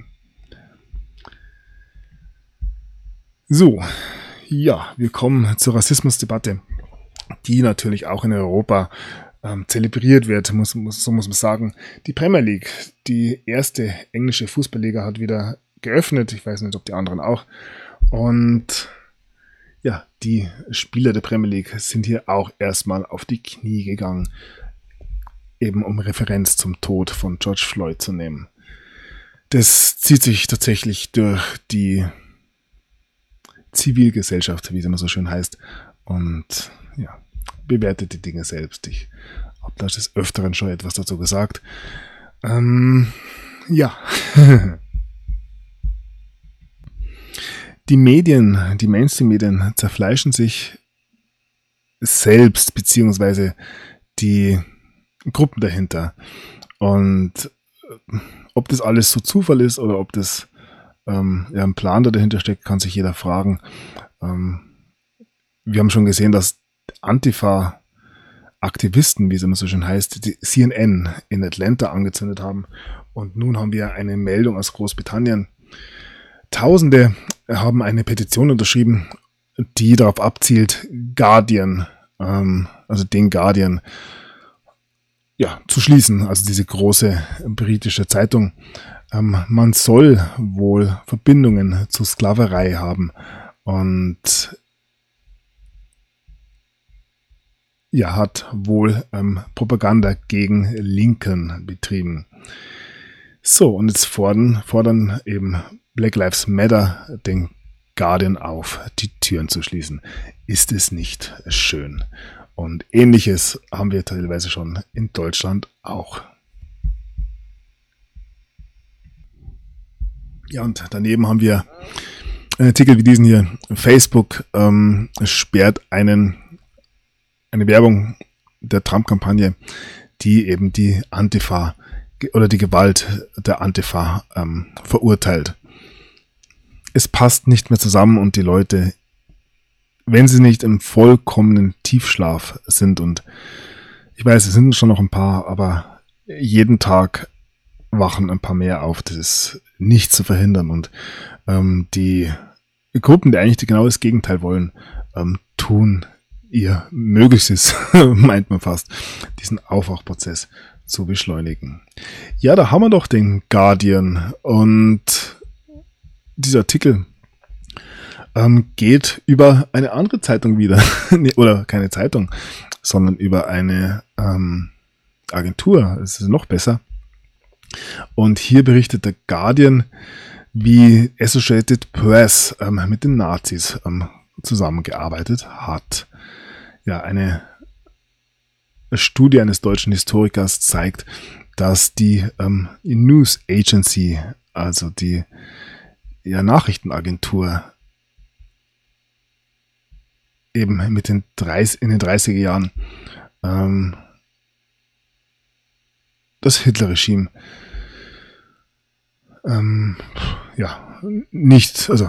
[SPEAKER 1] So, ja, wir kommen zur Rassismusdebatte, die natürlich auch in Europa zelebriert wird, so muss man sagen. Die Premier League, die erste englische Fußballliga, hat wieder geöffnet, ich weiß nicht, ob die anderen auch, und ja, die Spieler der Premier League sind hier auch erstmal auf die Knie gegangen, eben um Referenz zum Tod von George Floyd zu nehmen. Das zieht sich tatsächlich durch die Zivilgesellschaft, wie es immer so schön heißt, und ja, bewertet die Dinge selbst. Ich habe da des Öfteren schon etwas dazu gesagt. Ja. Die Medien, die Mainstream-Medien zerfleischen sich selbst, beziehungsweise die Gruppen dahinter. Und ob das alles so Zufall ist oder ob das ein Plan da dahinter steckt, kann sich jeder fragen. Wir haben schon gesehen, dass Antifa-Aktivisten, wie es immer so schön heißt, die CNN in Atlanta angezündet haben. Und nun haben wir eine Meldung aus Großbritannien. Tausende haben eine Petition unterschrieben, die darauf abzielt, Guardian, also den Guardian, zu schließen, also diese große britische Zeitung. Man soll wohl Verbindungen zur Sklaverei haben und hat wohl Propaganda gegen Lincoln betrieben. So, und jetzt fordern eben Black Lives Matter den Guardian auf, die Türen zu schließen. Ist es nicht schön? Und Ähnliches haben wir teilweise schon in Deutschland auch. Ja, und daneben haben wir einen Artikel wie diesen hier. Facebook sperrt eine Werbung der Trump-Kampagne, die eben die Antifa oder die Gewalt der Antifa verurteilt. Es passt nicht mehr zusammen und die Leute, wenn sie nicht im vollkommenen Tiefschlaf sind, und ich weiß, es sind schon noch ein paar, aber jeden Tag wachen ein paar mehr auf, das ist nicht zu verhindern, und die Gruppen, die eigentlich genau das Gegenteil wollen, tun ihr Möglichstes, meint man fast, diesen Aufwachprozess zu beschleunigen. Ja, da haben wir doch den Guardian, und dieser Artikel geht über eine andere Zeitung wieder, oder keine Zeitung, sondern über eine Agentur, es ist noch besser. Und hier berichtet der Guardian, wie Associated Press mit den Nazis zusammengearbeitet hat. Ja, eine Studie eines deutschen Historikers zeigt, dass die News Agency, also die Nachrichtenagentur, eben in den 30er Jahren das Hitler-Regime nicht, also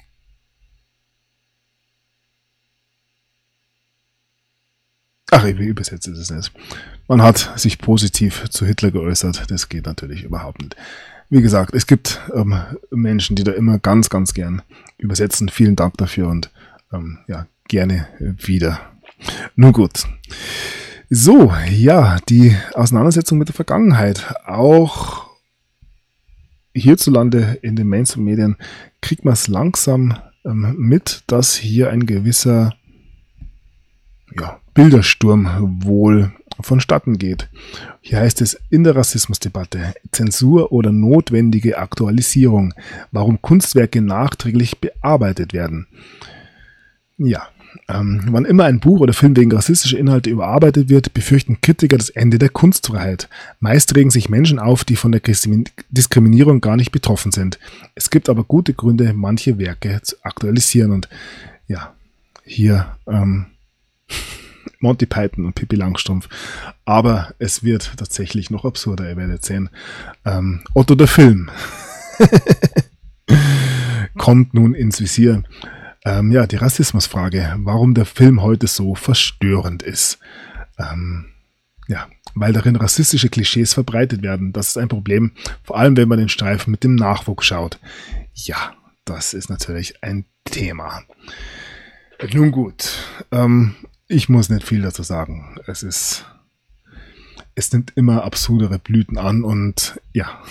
[SPEAKER 1] ich übersetze es nicht. Man hat sich positiv zu Hitler geäußert, das geht natürlich überhaupt nicht. Wie gesagt, es gibt Menschen, die da immer ganz, ganz gern übersetzen. Vielen Dank dafür und gerne wieder. Nun gut. So, die Auseinandersetzung mit der Vergangenheit. Auch hierzulande in den Mainstream-Medien kriegt man es langsam mit, dass hier ein gewisser Bildersturm wohl vonstatten geht. Hier heißt es in der Rassismusdebatte: Zensur oder notwendige Aktualisierung, warum Kunstwerke nachträglich bearbeitet werden. Wann immer ein Buch oder Film wegen rassistischer Inhalte überarbeitet wird, befürchten Kritiker das Ende der Kunstfreiheit. Meist regen sich Menschen auf, die von der Diskriminierung gar nicht betroffen sind. Es gibt aber gute Gründe, manche Werke zu aktualisieren. Und hier Monty Python und Pippi Langstrumpf. Aber es wird tatsächlich noch absurder, ihr werdet sehen. Otto der Film kommt nun ins Visier. Die Rassismusfrage, warum der Film heute so verstörend ist. Weil darin rassistische Klischees verbreitet werden. Das ist ein Problem, vor allem wenn man den Streifen mit dem Nachwuchs schaut. Ja, das ist natürlich ein Thema. Nun gut, ich muss nicht viel dazu sagen. Es nimmt immer absurdere Blüten an und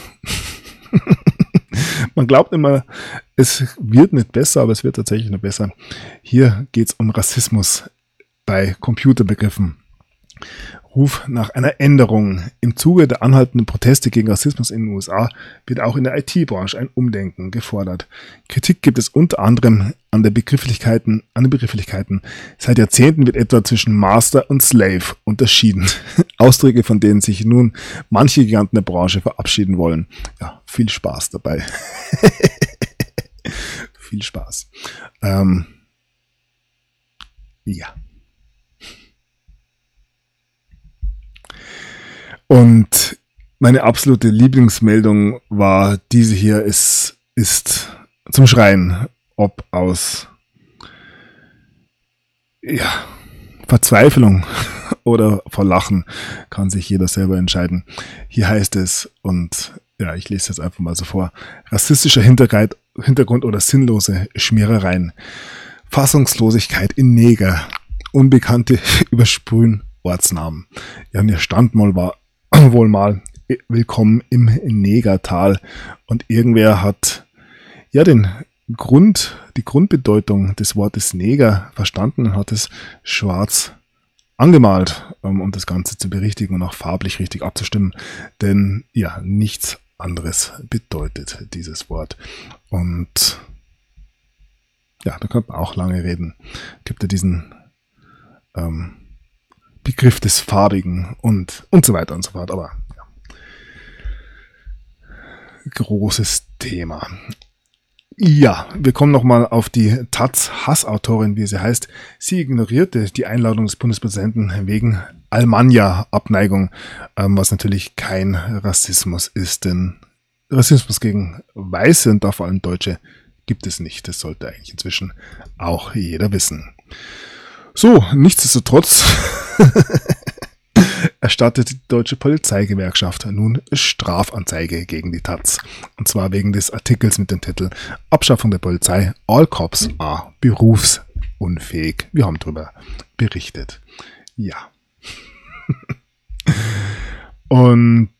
[SPEAKER 1] man glaubt immer, es wird nicht besser, aber es wird tatsächlich nicht besser. Hier geht es um Rassismus bei Computerbegriffen. Ruf nach einer Änderung. Im Zuge der anhaltenden Proteste gegen Rassismus in den USA wird auch in der IT-Branche ein Umdenken gefordert. Kritik gibt es unter anderem an den Begrifflichkeiten. Seit Jahrzehnten wird etwa zwischen Master und Slave unterschieden. Ausdrücke, von denen sich nun manche Giganten der Branche verabschieden wollen. Ja, viel Spaß dabei. Viel Spaß. Und meine absolute Lieblingsmeldung war diese hier, ist zum Schreien, ob aus Verzweiflung oder vor Lachen, kann sich jeder selber entscheiden. Hier heißt es, und ich lese jetzt einfach mal so vor: rassistischer Hintergrund oder sinnlose Schmierereien, Fassungslosigkeit in Neger, Unbekannte übersprühen Ortsnamen. Ja, ihr Standmal war wohl mal willkommen im Negertal. Und irgendwer hat ja die Grundbedeutung des Wortes Neger verstanden und hat es schwarz angemalt, um das Ganze zu berichtigen und auch farblich richtig abzustimmen. Denn ja, nichts anderes bedeutet dieses Wort. Und ja, da könnte man auch lange reden. Gibt ja diesen Begriff des Farbigen und so weiter und so fort. Aber ja, großes Thema. Ja, wir kommen nochmal auf die Taz-Hassautorin, wie sie heißt. Sie ignorierte die Einladung des Bundespräsidenten wegen Alemannia-Abneigung, was natürlich kein Rassismus ist, denn Rassismus gegen Weiße und da vor allem Deutsche gibt es nicht. Das sollte eigentlich inzwischen auch jeder wissen. So, nichtsdestotrotz erstattet die Deutsche Polizeigewerkschaft nun Strafanzeige gegen die Taz. Und zwar wegen des Artikels mit dem Titel Abschaffung der Polizei, All Cops are berufsunfähig. Wir haben darüber berichtet. Ja. Und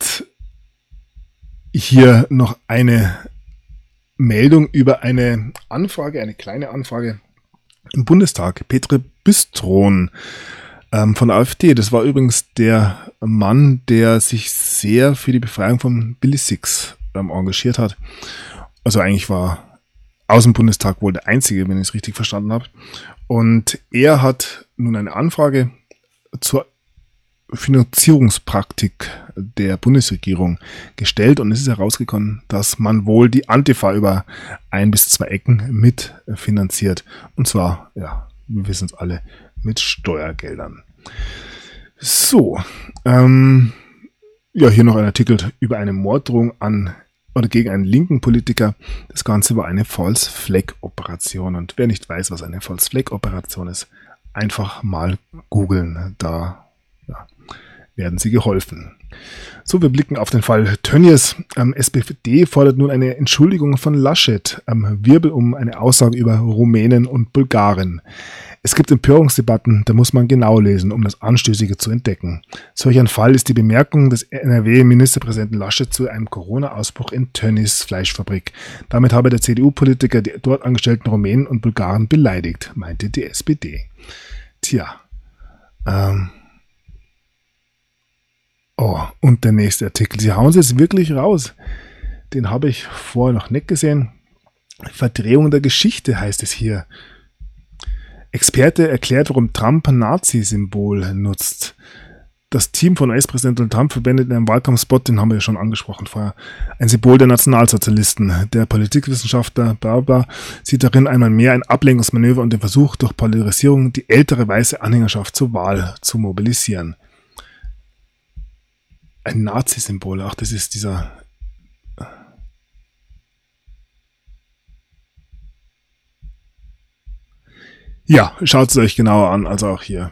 [SPEAKER 1] hier noch eine Meldung über eine Anfrage, eine kleine Anfrage im Bundestag. Petr Bistron von der AfD. Das war übrigens der Mann, der sich sehr für die Befreiung von Billy Six engagiert hat. Also eigentlich war aus dem Bundestag wohl der Einzige, wenn ich es richtig verstanden habe. Und er hat nun eine Anfrage zur Finanzierungspraktik der Bundesregierung gestellt und es ist herausgekommen, dass man wohl die Antifa über 1 bis 2 Ecken mitfinanziert. Und zwar, ja, wir wissen es alle, mit Steuergeldern. So, ja, hier noch ein Artikel über eine Morddrohung an oder gegen einen linken Politiker. Das Ganze war eine False Flag Operation und wer nicht weiß, was eine False Flag Operation ist, einfach mal googeln, da ja, werden Sie geholfen. So, wir blicken auf den Fall Tönnies. SPD fordert nun eine Entschuldigung von Laschet. Wirbel um eine Aussage über Rumänen und Bulgaren. Es gibt Empörungsdebatten, da muss man genau lesen, um das Anstößige zu entdecken. Solch ein Fall ist die Bemerkung des NRW-Ministerpräsidenten Laschet zu einem Corona-Ausbruch in Tönnies Fleischfabrik. Damit habe der CDU-Politiker die dort angestellten Rumänen und Bulgaren beleidigt, meinte die SPD. Tja, oh, und der nächste Artikel. Sie hauen es jetzt wirklich raus. Den habe ich vorher noch nicht gesehen. Verdrehung der Geschichte heißt es hier. Experte erklärt, warum Trump ein Nazi-Symbol nutzt. Das Team von US-Präsident Donald Trump verwendet in einem Wahlkampfspot, den haben wir ja schon angesprochen vorher, ein Symbol der Nationalsozialisten. Der Politikwissenschaftler Barbara sieht darin einmal mehr ein Ablenkungsmanöver und den Versuch, durch Polarisierung die ältere weiße Anhängerschaft zur Wahl zu mobilisieren. Ein Nazi-Symbol, ach, das ist dieser... Ja, schaut es euch genauer an, also auch hier.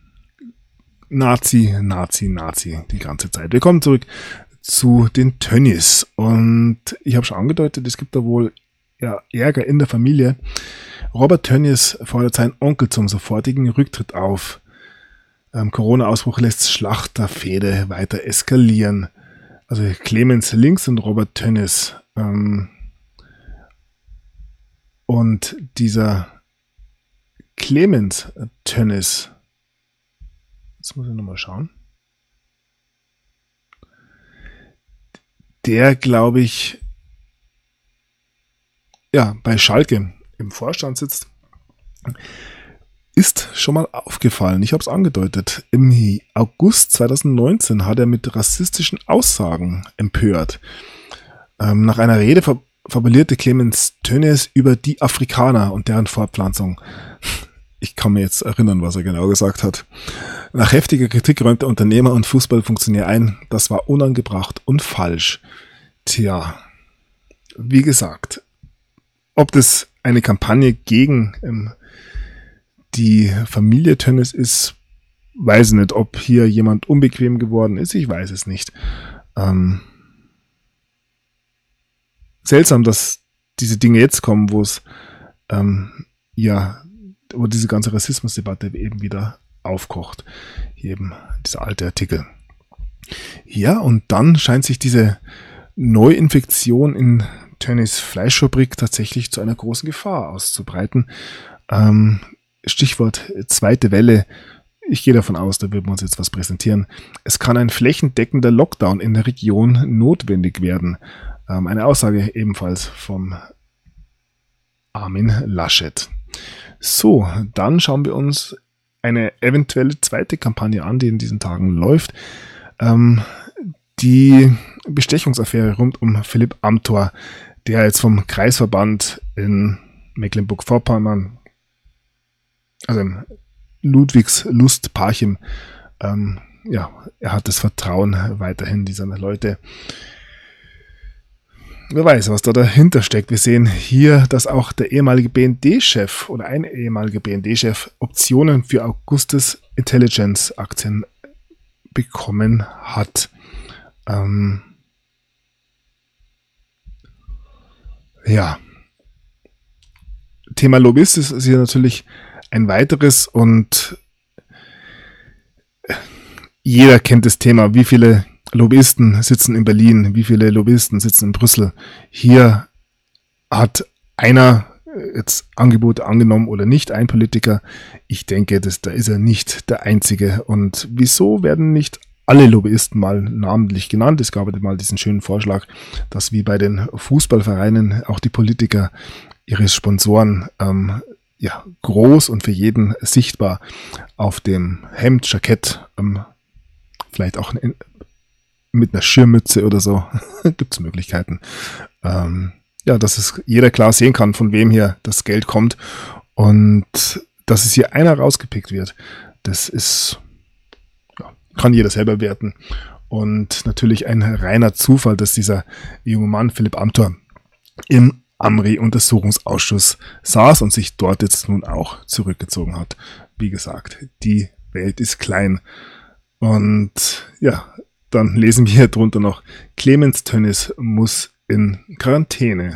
[SPEAKER 1] Nazi, die ganze Zeit. Wir kommen zurück zu den Tönnies. Und ich habe schon angedeutet, es gibt da wohl ja, Ärger in der Familie. Robert Tönnies fordert seinen Onkel zum sofortigen Rücktritt auf. Corona-Ausbruch lässt Schlachterfehde weiter eskalieren. Also Clemens Links und Robert Tönnies. Und dieser Clemens Tönnies, jetzt muss ich nochmal schauen, der, glaube ich, ja, bei Schalke im Vorstand sitzt, ist schon mal aufgefallen. Ich habe es angedeutet. Im August 2019 hat er mit rassistischen Aussagen empört. Nach einer Rede fabulierte Clemens Tönnies über die Afrikaner und deren Fortpflanzung. Ich kann mir jetzt erinnern, was er genau gesagt hat. Nach heftiger Kritik räumt der Unternehmer und Fußballfunktionär ein, das war unangebracht und falsch. Tja, wie gesagt, ob das eine Kampagne gegen die Familie Tönnies ist, weiß ich nicht. Ob hier jemand unbequem geworden ist, ich weiß es nicht. Seltsam, dass diese Dinge jetzt kommen, wo es wo diese ganze Rassismusdebatte eben wieder aufkocht. Hier eben dieser alte Artikel. Ja, und dann scheint sich diese Neuinfektion in Tönnies Fleischfabrik tatsächlich zu einer großen Gefahr auszubreiten. Stichwort zweite Welle. Ich gehe davon aus, da wird man uns jetzt was präsentieren. Es kann ein flächendeckender Lockdown in der Region notwendig werden. Eine Aussage ebenfalls vom Armin Laschet. So, dann schauen wir uns eine eventuelle zweite Kampagne an, die in diesen Tagen läuft. Die Bestechungsaffäre rund um Philipp Amthor, der jetzt vom Kreisverband in Mecklenburg-Vorpommern, also im Ludwigslust-Parchim, er hat das Vertrauen weiterhin dieser Leute. Wer weiß, was da dahinter steckt. Wir sehen hier, dass auch der ehemalige BND-Chef oder ein ehemaliger BND-Chef Optionen für Augustus Intelligence-Aktien bekommen hat. Thema Lobbyist ist hier natürlich ein weiteres und jeder kennt das Thema. Wie viele Lobbyisten sitzen in Berlin? Wie viele Lobbyisten sitzen in Brüssel? Hier hat einer jetzt Angebote angenommen oder nicht, ein Politiker. Ich denke, da ist er nicht der Einzige. Und wieso werden nicht alle Lobbyisten mal namentlich genannt? Es gab mal diesen schönen Vorschlag, dass wie bei den Fußballvereinen auch die Politiker ihre Sponsoren groß und für jeden sichtbar auf dem Hemd, Jackett, vielleicht auch mit einer Schirmmütze oder so, gibt es Möglichkeiten. Dass es jeder klar sehen kann, von wem hier das Geld kommt und dass es hier einer rausgepickt wird, das ist, kann jeder selber werten. Und natürlich ein reiner Zufall, dass dieser junge Mann, Philipp Amthor, im AMRI-Untersuchungsausschuss saß und sich dort jetzt nun auch zurückgezogen hat. Wie gesagt, die Welt ist klein. Und dann lesen wir hier drunter noch, Clemens Tönnies muss in Quarantäne.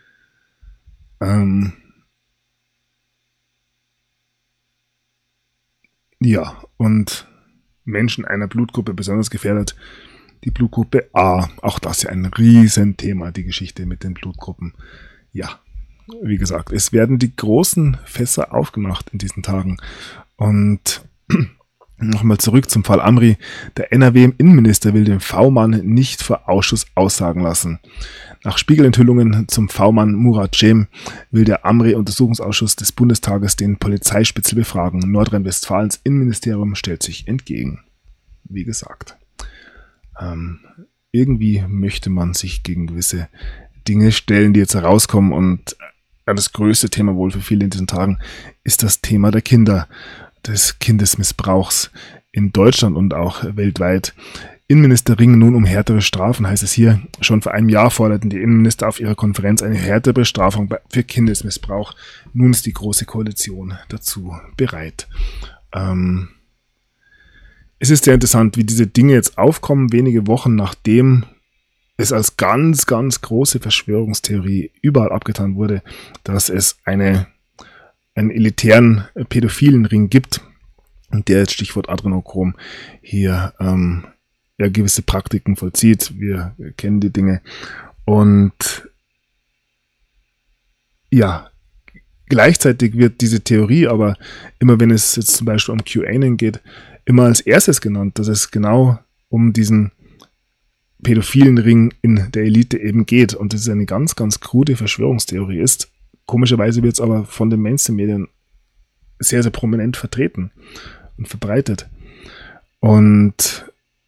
[SPEAKER 1] Und Menschen einer Blutgruppe besonders gefährdet, die Blutgruppe A. Auch das ist ja ein Riesenthema, die Geschichte mit den Blutgruppen. Ja, wie gesagt, es werden die großen Fässer aufgemacht in diesen Tagen. Und nochmal zurück zum Fall Amri. Der NRW-Innenminister will den V-Mann nicht vor Ausschuss aussagen lassen. Nach Spiegelenthüllungen zum V-Mann Murat Cem will der Amri-Untersuchungsausschuss des Bundestages den Polizeispitzel befragen. Nordrhein-Westfalens Innenministerium stellt sich entgegen. Wie gesagt, irgendwie möchte man sich gegen gewisse Dinge stellen, die jetzt herauskommen. Und das größte Thema wohl für viele in diesen Tagen ist das Thema der Kinder, des Kindesmissbrauchs in Deutschland und auch weltweit. Innenminister ringen nun um härtere Strafen, heißt es hier. Schon vor einem Jahr forderten die Innenminister auf ihrer Konferenz eine härtere Bestrafung für Kindesmissbrauch. Nun ist die Große Koalition dazu bereit. Es ist sehr interessant, wie diese Dinge jetzt aufkommen, wenige Wochen nachdem es als ganz, ganz große Verschwörungstheorie überall abgetan wurde, dass es einen elitären pädophilen Ring gibt und der jetzt Stichwort Adrenochrom hier gewisse Praktiken vollzieht. Wir kennen die Dinge und gleichzeitig wird diese Theorie aber immer, wenn es jetzt zum Beispiel um QAnon geht, immer als erstes genannt, dass es genau um diesen pädophilen Ring in der Elite eben geht und das ist eine ganz, ganz krude Verschwörungstheorie ist. Komischerweise wird es aber von den Mainstream-Medien sehr, sehr prominent vertreten und verbreitet. Und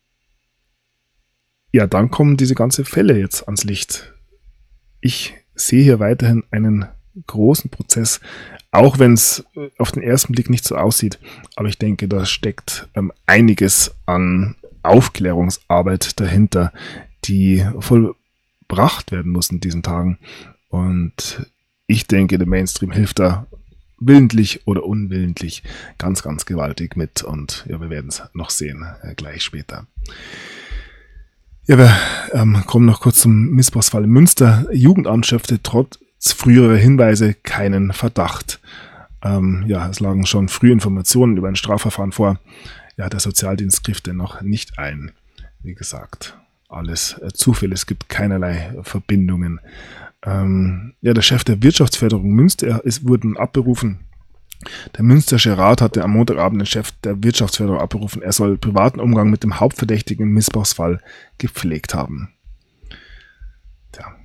[SPEAKER 1] dann kommen diese ganzen Fälle jetzt ans Licht. Ich sehe hier weiterhin einen großen Prozess, auch wenn es auf den ersten Blick nicht so aussieht. Aber ich denke, da steckt einiges an Aufklärungsarbeit dahinter, die vollbracht werden muss in diesen Tagen. Und ich denke, der Mainstream hilft da willentlich oder unwillentlich ganz, ganz gewaltig mit. Und wir werden es noch sehen, gleich später. Wir kommen noch kurz zum Missbrauchsfall in Münster. Jugendamt schöpfte trotz früherer Hinweise keinen Verdacht. Es lagen schon frühe Informationen über ein Strafverfahren vor. Der Sozialdienst griff dennoch nicht ein. wie gesagt, alles Zufälle. Es gibt keinerlei Verbindungen. Der Chef der Wirtschaftsförderung Münster wurden abberufen. Der Münstersche Rat hatte am Montagabend den Chef der Wirtschaftsförderung abberufen. Er soll privaten Umgang mit dem Hauptverdächtigen im Missbrauchsfall gepflegt haben. Tja.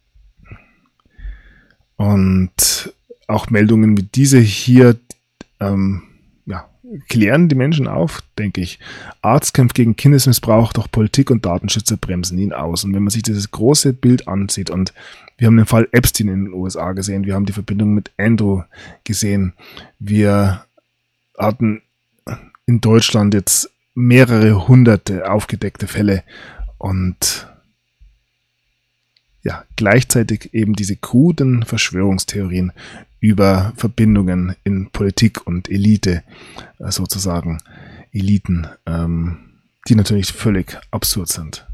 [SPEAKER 1] Und auch Meldungen wie diese hier klären die Menschen auf, denke ich. Arzt kämpft gegen Kindesmissbrauch, doch Politik und Datenschützer bremsen ihn aus. Und wenn man sich dieses große Bild ansieht, und wir haben den Fall Epstein in den USA gesehen, wir haben die Verbindung mit Andrew gesehen, wir hatten in Deutschland jetzt mehrere hunderte aufgedeckte Fälle und gleichzeitig eben diese kruden Verschwörungstheorien über Verbindungen in Politik und Elite, sozusagen Eliten, die natürlich völlig absurd sind.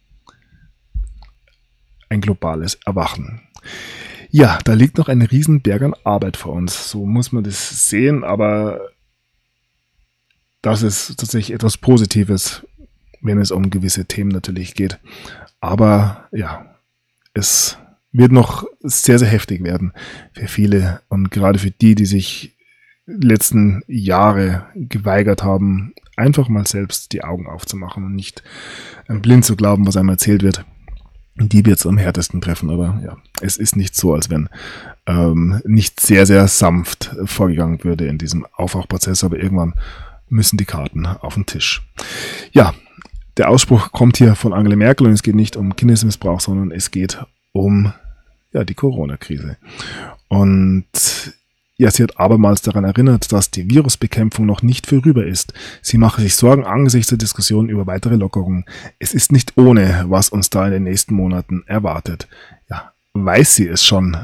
[SPEAKER 1] Ein globales Erwachen. Ja, da liegt noch ein Riesenberg an Arbeit vor uns. So muss man das sehen, aber das ist tatsächlich etwas Positives, wenn es um gewisse Themen natürlich geht. Aber es wird noch sehr, sehr heftig werden für viele und gerade für die sich letzten Jahre geweigert haben, einfach mal selbst die Augen aufzumachen und nicht blind zu glauben, was einem erzählt wird. Die wird es am härtesten treffen, aber es ist nicht so, als wenn nicht sehr, sehr sanft vorgegangen würde in diesem Aufwachprozess, aber irgendwann müssen die Karten auf den Tisch. Ja, der Ausspruch kommt hier von Angela Merkel und es geht nicht um Kindesmissbrauch, sondern es geht um die Corona-Krise. Und sie hat abermals daran erinnert, dass die Virusbekämpfung noch nicht vorüber ist. Sie mache sich Sorgen angesichts der Diskussion über weitere Lockerungen. Es ist nicht ohne, was uns da in den nächsten Monaten erwartet. Ja, weiß sie es schon.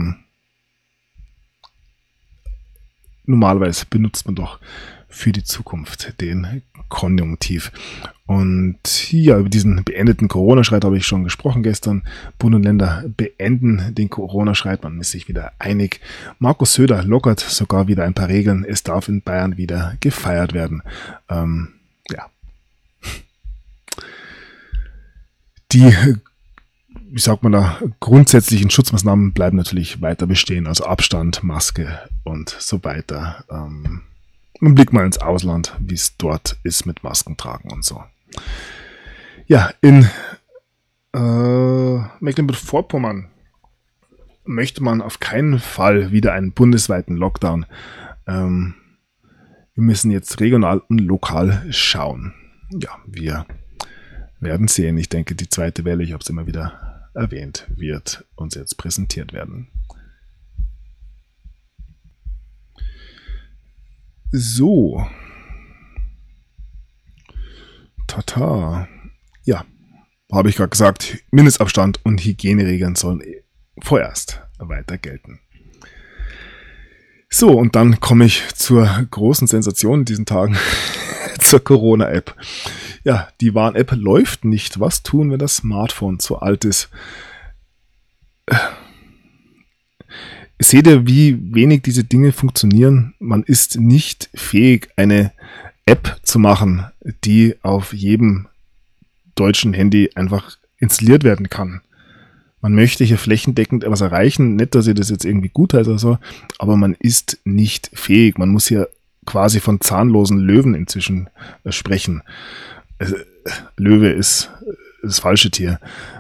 [SPEAKER 1] Normalerweise benutzt man doch für die Zukunft den Konjunktiv. Und über diesen beendeten Corona-Schreit habe ich schon gesprochen gestern. Bund und Länder beenden den Corona-Schreit, man ist sich wieder einig. Markus Söder lockert sogar wieder ein paar Regeln. Es darf in Bayern wieder gefeiert werden. Die, grundsätzlichen Schutzmaßnahmen bleiben natürlich weiter bestehen, also Abstand, Maske und so weiter. Man blickt mal ins Ausland, wie es dort ist mit Masken tragen und so. Ja, in Mecklenburg-Vorpommern möchte man auf keinen Fall wieder einen bundesweiten Lockdown. Wir müssen jetzt regional und lokal schauen. Ja, wir werden sehen. Ich denke, die zweite Welle, ich habe es immer wieder erwähnt, wird uns jetzt präsentiert werden. So. Tata. Ja, habe ich gerade gesagt, Mindestabstand und Hygieneregeln sollen vorerst weiter gelten. So, und dann komme ich zur großen Sensation in diesen Tagen, zur Corona-App. Ja, die Warn-App läuft nicht. Was tun, wenn das Smartphone zu alt ist? Seht ihr, wie wenig diese Dinge funktionieren? Man ist nicht fähig, eine App zu machen, die auf jedem deutschen Handy einfach installiert werden kann. Man möchte hier flächendeckend etwas erreichen, nicht, dass ihr das jetzt irgendwie gut heißt oder so, aber man ist nicht fähig. Man muss hier quasi von zahnlosen Löwen inzwischen sprechen. Löwe ist das falsche Tier.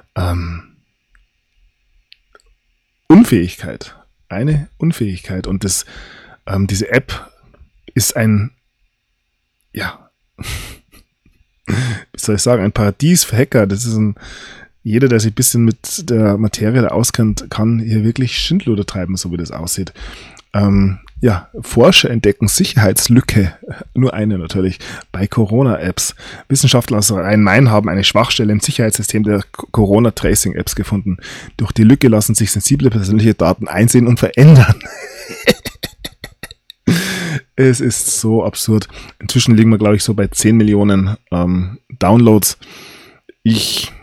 [SPEAKER 1] Unfähigkeit. Eine Unfähigkeit. Und diese App ist ein, wie soll ich sagen, ein Paradies für Hacker. Das ist jeder, der sich ein bisschen mit der Materie da auskennt, kann hier wirklich Schindluder treiben, so wie das aussieht. Forscher entdecken Sicherheitslücke, nur eine natürlich, bei Corona-Apps. Wissenschaftler aus Rhein-Main haben eine Schwachstelle im Sicherheitssystem der Corona-Tracing-Apps gefunden. Durch die Lücke lassen sich sensible persönliche Daten einsehen und verändern. Es ist so absurd. Inzwischen liegen wir, glaube ich, so bei 10 Millionen Downloads. Ich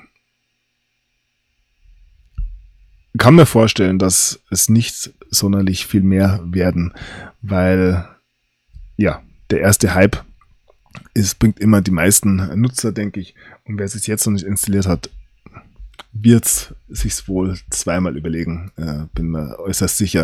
[SPEAKER 1] kann mir vorstellen, dass es nicht sonderlich viel mehr werden, weil der erste Hype Es bringt immer die meisten Nutzer, denke ich. Und wer es sich jetzt noch nicht installiert hat, wird es sich wohl zweimal überlegen. Bin mir äußerst sicher.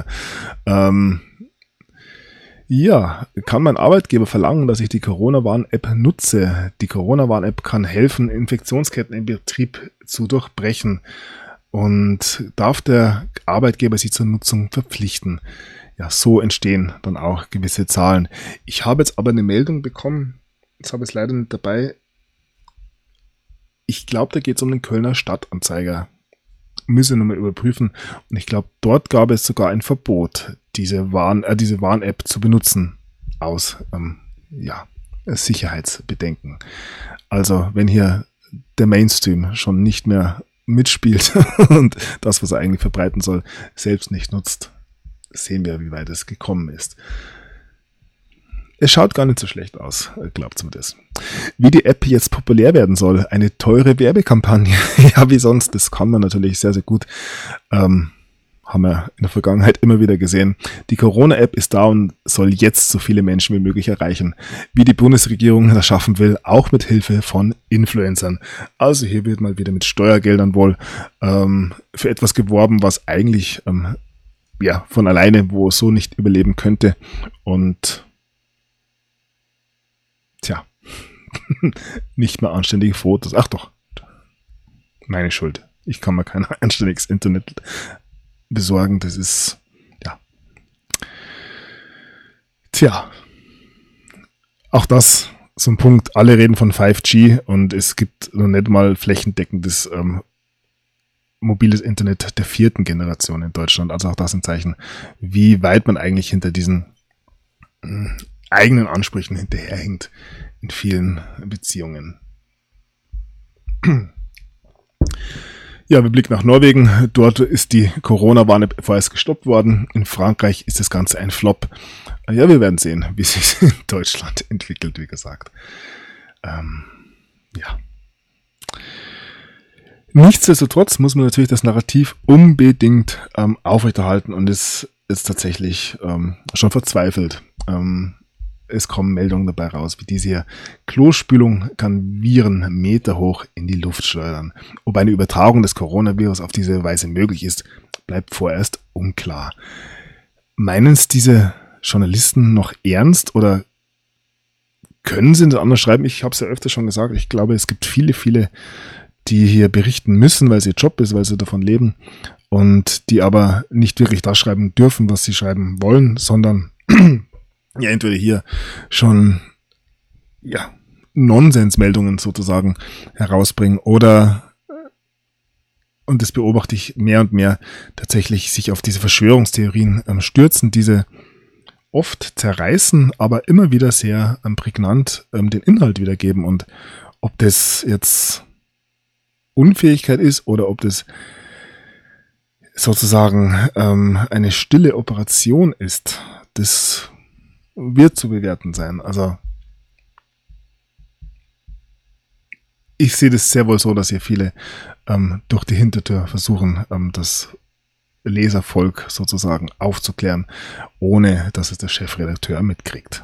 [SPEAKER 1] Ja, kann mein Arbeitgeber verlangen, dass ich die Corona-Warn-App nutze? Die Corona-Warn-App kann helfen, Infektionsketten im Betrieb zu durchbrechen. Und darf der Arbeitgeber sie zur Nutzung verpflichten? Ja, so entstehen dann auch gewisse Zahlen. Ich habe jetzt aber eine Meldung bekommen, jetzt habe ich es leider nicht dabei. Ich glaube, da geht es um den Kölner Stadtanzeiger. Müsse nochmal überprüfen. Und ich glaube, dort gab es sogar ein Verbot, diese Warn-App zu benutzen, aus Sicherheitsbedenken. Also, wenn hier der Mainstream schon nicht mehr mitspielt und das, was er eigentlich verbreiten soll, selbst nicht nutzt, sehen wir, wie weit es gekommen ist. Es schaut gar nicht so schlecht aus, glaubt mir das. Wie die App jetzt populär werden soll, eine teure Werbekampagne. Ja, wie sonst, das kann man natürlich sehr, sehr gut. Haben wir in der Vergangenheit immer wieder gesehen. Die Corona-App ist da und soll jetzt so viele Menschen wie möglich erreichen. Wie die Bundesregierung das schaffen will, auch mit Hilfe von Influencern. Also hier wird mal wieder mit Steuergeldern wohl für etwas geworben, was eigentlich von alleine wo so nicht überleben könnte. Und nicht mehr anständige Fotos. Ach doch, meine Schuld. Ich kann mir kein anständiges Internet besorgen. Das ist, auch das so ein Punkt. Alle reden von 5G und es gibt noch nicht mal flächendeckendes mobiles Internet der 4. Generation in Deutschland. Also auch das ein Zeichen, wie weit man eigentlich hinter diesen eigenen Ansprüchen hinterherhängt in vielen Beziehungen. Ja, wir blicken nach Norwegen. Dort ist die Corona-Warn-App vorerst gestoppt worden. In Frankreich ist das Ganze ein Flop. Ja, wir werden sehen, wie sich in Deutschland entwickelt, wie gesagt. Nichtsdestotrotz muss man natürlich das Narrativ unbedingt aufrechterhalten und es ist tatsächlich schon verzweifelt. Es kommen Meldungen dabei raus, wie diese hier. Klospülung kann Viren meterhoch in die Luft schleudern. Ob eine Übertragung des Coronavirus auf diese Weise möglich ist, bleibt vorerst unklar. Meinen es diese Journalisten noch ernst oder können sie das anders schreiben? Ich habe es ja öfter schon gesagt, ich glaube, es gibt viele, die hier berichten müssen, weil es ihr Job ist, weil sie davon leben und die aber nicht wirklich das schreiben dürfen, was sie schreiben wollen, sondern entweder hier schon Nonsensmeldungen sozusagen herausbringen oder, und das beobachte ich mehr und mehr, tatsächlich sich auf diese Verschwörungstheorien stürzen, diese oft zerreißen, aber immer wieder sehr prägnant den Inhalt wiedergeben. Und ob das jetzt Unfähigkeit ist oder ob das sozusagen eine stille Operation ist, das wird zu bewerten sein. Also ich sehe das sehr wohl so, dass hier viele durch die Hintertür versuchen, das Leservolk sozusagen aufzuklären, ohne dass es der Chefredakteur mitkriegt.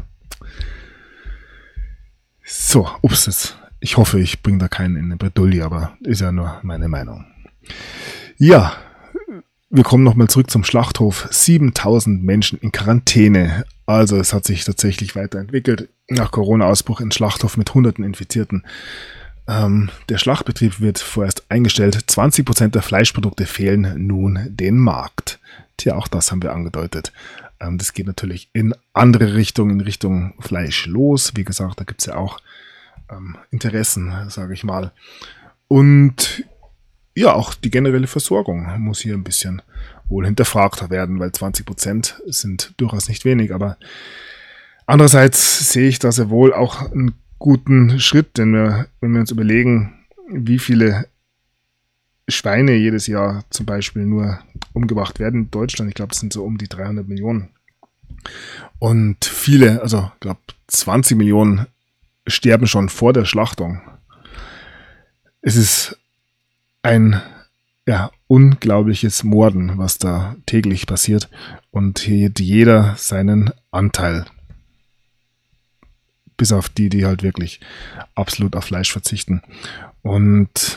[SPEAKER 1] So, ich hoffe, ich bringe da keinen in eine Bredouille, aber ist ja nur meine Meinung. Ja, wir kommen nochmal zurück zum Schlachthof. 7000 Menschen in Quarantäne. Also es hat sich tatsächlich weiterentwickelt. Nach Corona-Ausbruch in Schlachthof mit hunderten Infizierten. Der Schlachtbetrieb wird vorerst eingestellt. 20% der Fleischprodukte fehlen nun den Markt. Tja, auch das haben wir angedeutet. Das geht natürlich in andere Richtungen, in Richtung Fleisch los. Wie gesagt, da gibt es ja auch Interessen, sage ich mal. Und ja, auch die generelle Versorgung muss hier ein bisschen wohl hinterfragt werden, weil 20% sind durchaus nicht wenig. Aber andererseits sehe ich da sehr wohl auch einen guten Schritt, denn wenn wir uns überlegen, wie viele Schweine jedes Jahr zum Beispiel nur umgebracht werden in Deutschland, ich glaube, das sind so um die 300 Millionen. Und viele, also ich glaube 20 Millionen sterben schon vor der Schlachtung. Es ist ein unglaubliches Morden, was da täglich passiert und hier jeder seinen Anteil bis auf die, die halt wirklich absolut auf Fleisch verzichten. Und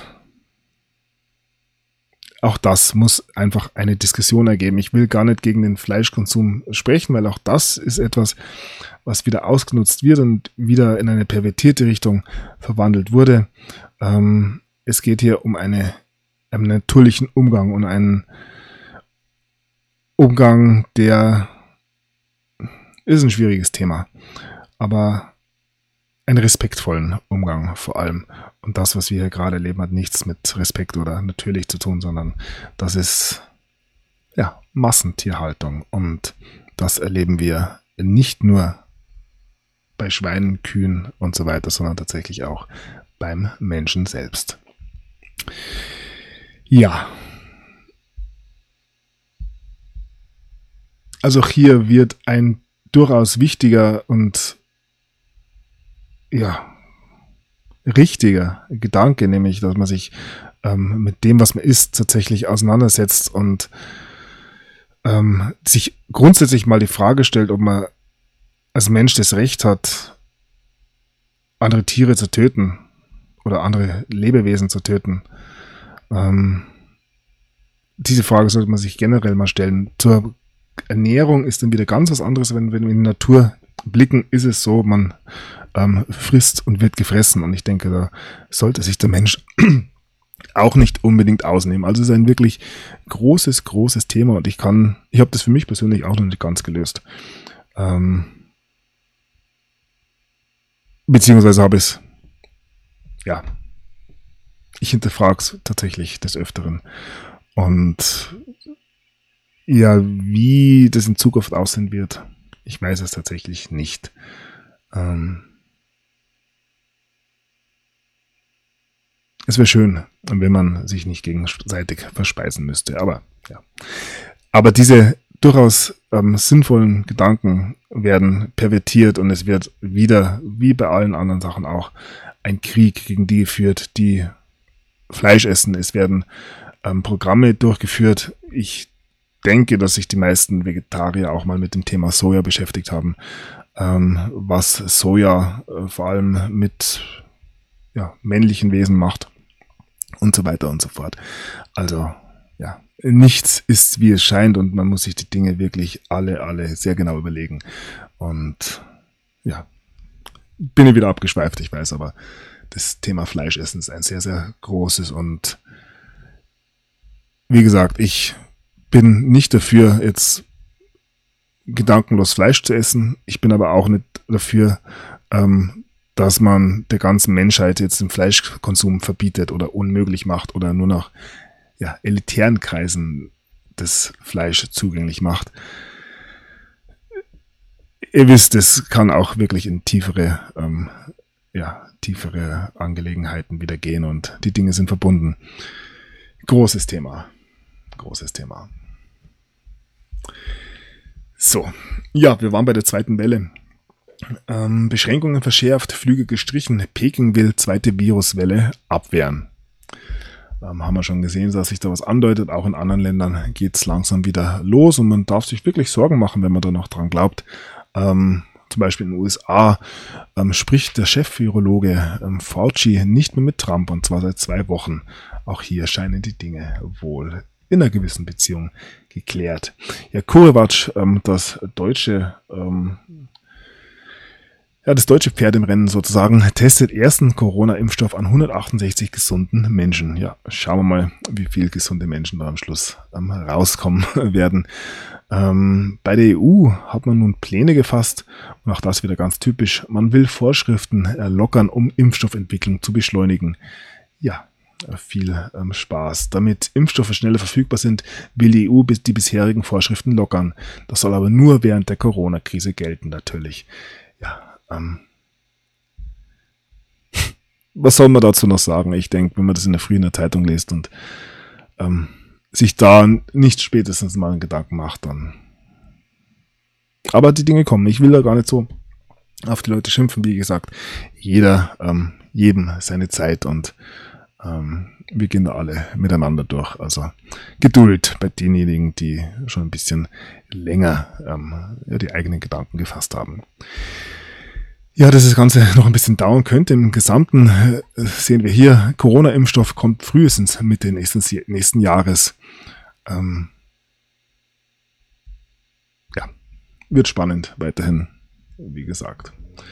[SPEAKER 1] auch das muss einfach eine Diskussion ergeben. Ich will gar nicht gegen den Fleischkonsum sprechen, weil auch das ist etwas, was wieder ausgenutzt wird und wieder in eine pervertierte Richtung verwandelt wurde. Es geht hier um einen natürlichen Umgang und einen Umgang, der ist ein schwieriges Thema, aber einen respektvollen Umgang vor allem. Und das, was wir hier gerade erleben, hat nichts mit Respekt oder natürlich zu tun, sondern das ist ja Massentierhaltung. Und das erleben wir nicht nur bei Schweinen, Kühen und so weiter, sondern tatsächlich auch beim Menschen selbst. Ja. Also auch hier wird ein durchaus wichtiger und ja, richtiger Gedanke, nämlich, dass man sich mit dem, was man isst, tatsächlich auseinandersetzt und sich grundsätzlich mal die Frage stellt, ob man als Mensch das Recht hat, andere Tiere zu töten oder andere Lebewesen zu töten. Diese Frage sollte man sich generell mal stellen. Zur Ernährung ist dann wieder ganz was anderes, wenn wir in die Natur blicken, ist es so, man frisst und wird gefressen. Und ich denke, da sollte sich der Mensch auch nicht unbedingt ausnehmen. Also es ist ein wirklich großes Thema und ich habe das für mich persönlich auch noch nicht ganz gelöst. Beziehungsweise habe ich es, ja, ich hinterfrage es tatsächlich des Öfteren. Und ja, wie das in Zukunft aussehen wird, ich weiß es tatsächlich nicht. Es wäre schön, wenn man sich nicht gegenseitig verspeisen müsste. Aber ja. Aber diese durchaus sinnvollen Gedanken werden pervertiert und es wird wieder, wie bei allen anderen Sachen auch, ein Krieg gegen die geführt, die Fleisch essen. Es werden Programme durchgeführt. Ich denke, dass sich die meisten Vegetarier auch mal mit dem Thema Soja beschäftigt haben, was Soja vor allem mit männlichen Wesen macht und so weiter und so fort. Also ja, nichts ist, wie es scheint und man muss sich die Dinge wirklich alle sehr genau überlegen. Und ja, bin ich wieder abgeschweift, ich weiß, aber das Thema Fleischessen ist ein sehr, sehr großes und wie gesagt, ich bin nicht dafür, jetzt gedankenlos Fleisch zu essen. Ich bin aber auch nicht dafür, dass man der ganzen Menschheit jetzt den Fleischkonsum verbietet oder unmöglich macht oder nur noch elitären Kreisen das Fleisch zugänglich macht. Ihr wisst, es kann auch wirklich in tiefere Angelegenheiten wieder gehen und die Dinge sind verbunden. Großes Thema. So, ja, wir waren bei der zweiten Welle. Beschränkungen verschärft, Flüge gestrichen, Peking will zweite Viruswelle abwehren. Haben wir schon gesehen, dass sich da was andeutet. Auch in anderen Ländern geht es langsam wieder los und man darf sich wirklich Sorgen machen, wenn man da noch dran glaubt. Zum Beispiel in den USA spricht der Chef-Virologe Fauci nicht mehr mit Trump und zwar seit 2 Wochen. Auch hier scheinen die Dinge wohl in einer gewissen Beziehung geklärt. Ja, CureVac, das deutsche Pferd im Rennen sozusagen, testet ersten Corona-Impfstoff an 168 gesunden Menschen. Ja, schauen wir mal, wie viele gesunde Menschen da am Schluss rauskommen werden. Bei der EU hat man nun Pläne gefasst und auch das wieder ganz typisch. Man will Vorschriften lockern, um Impfstoffentwicklung zu beschleunigen. Ja, viel Spaß. Damit Impfstoffe schneller verfügbar sind, will die EU die bisherigen Vorschriften lockern. Das soll aber nur während der Corona-Krise gelten natürlich. Ja, was soll man dazu noch sagen? Ich denke, wenn man das in der frühen Zeitung liest und sich da nicht spätestens mal einen Gedanken macht, dann. Aber die Dinge kommen. Ich will da gar nicht so auf die Leute schimpfen. Wie gesagt, jedem seine Zeit und wir gehen da alle miteinander durch. Also Geduld bei denjenigen, die schon ein bisschen länger die eigenen Gedanken gefasst haben. Ja, dass das Ganze noch ein bisschen dauern könnte. Im Gesamten sehen wir hier, Corona-Impfstoff kommt frühestens Mitte nächsten Jahres. Ähm, ja, wird spannend weiterhin, wie gesagt.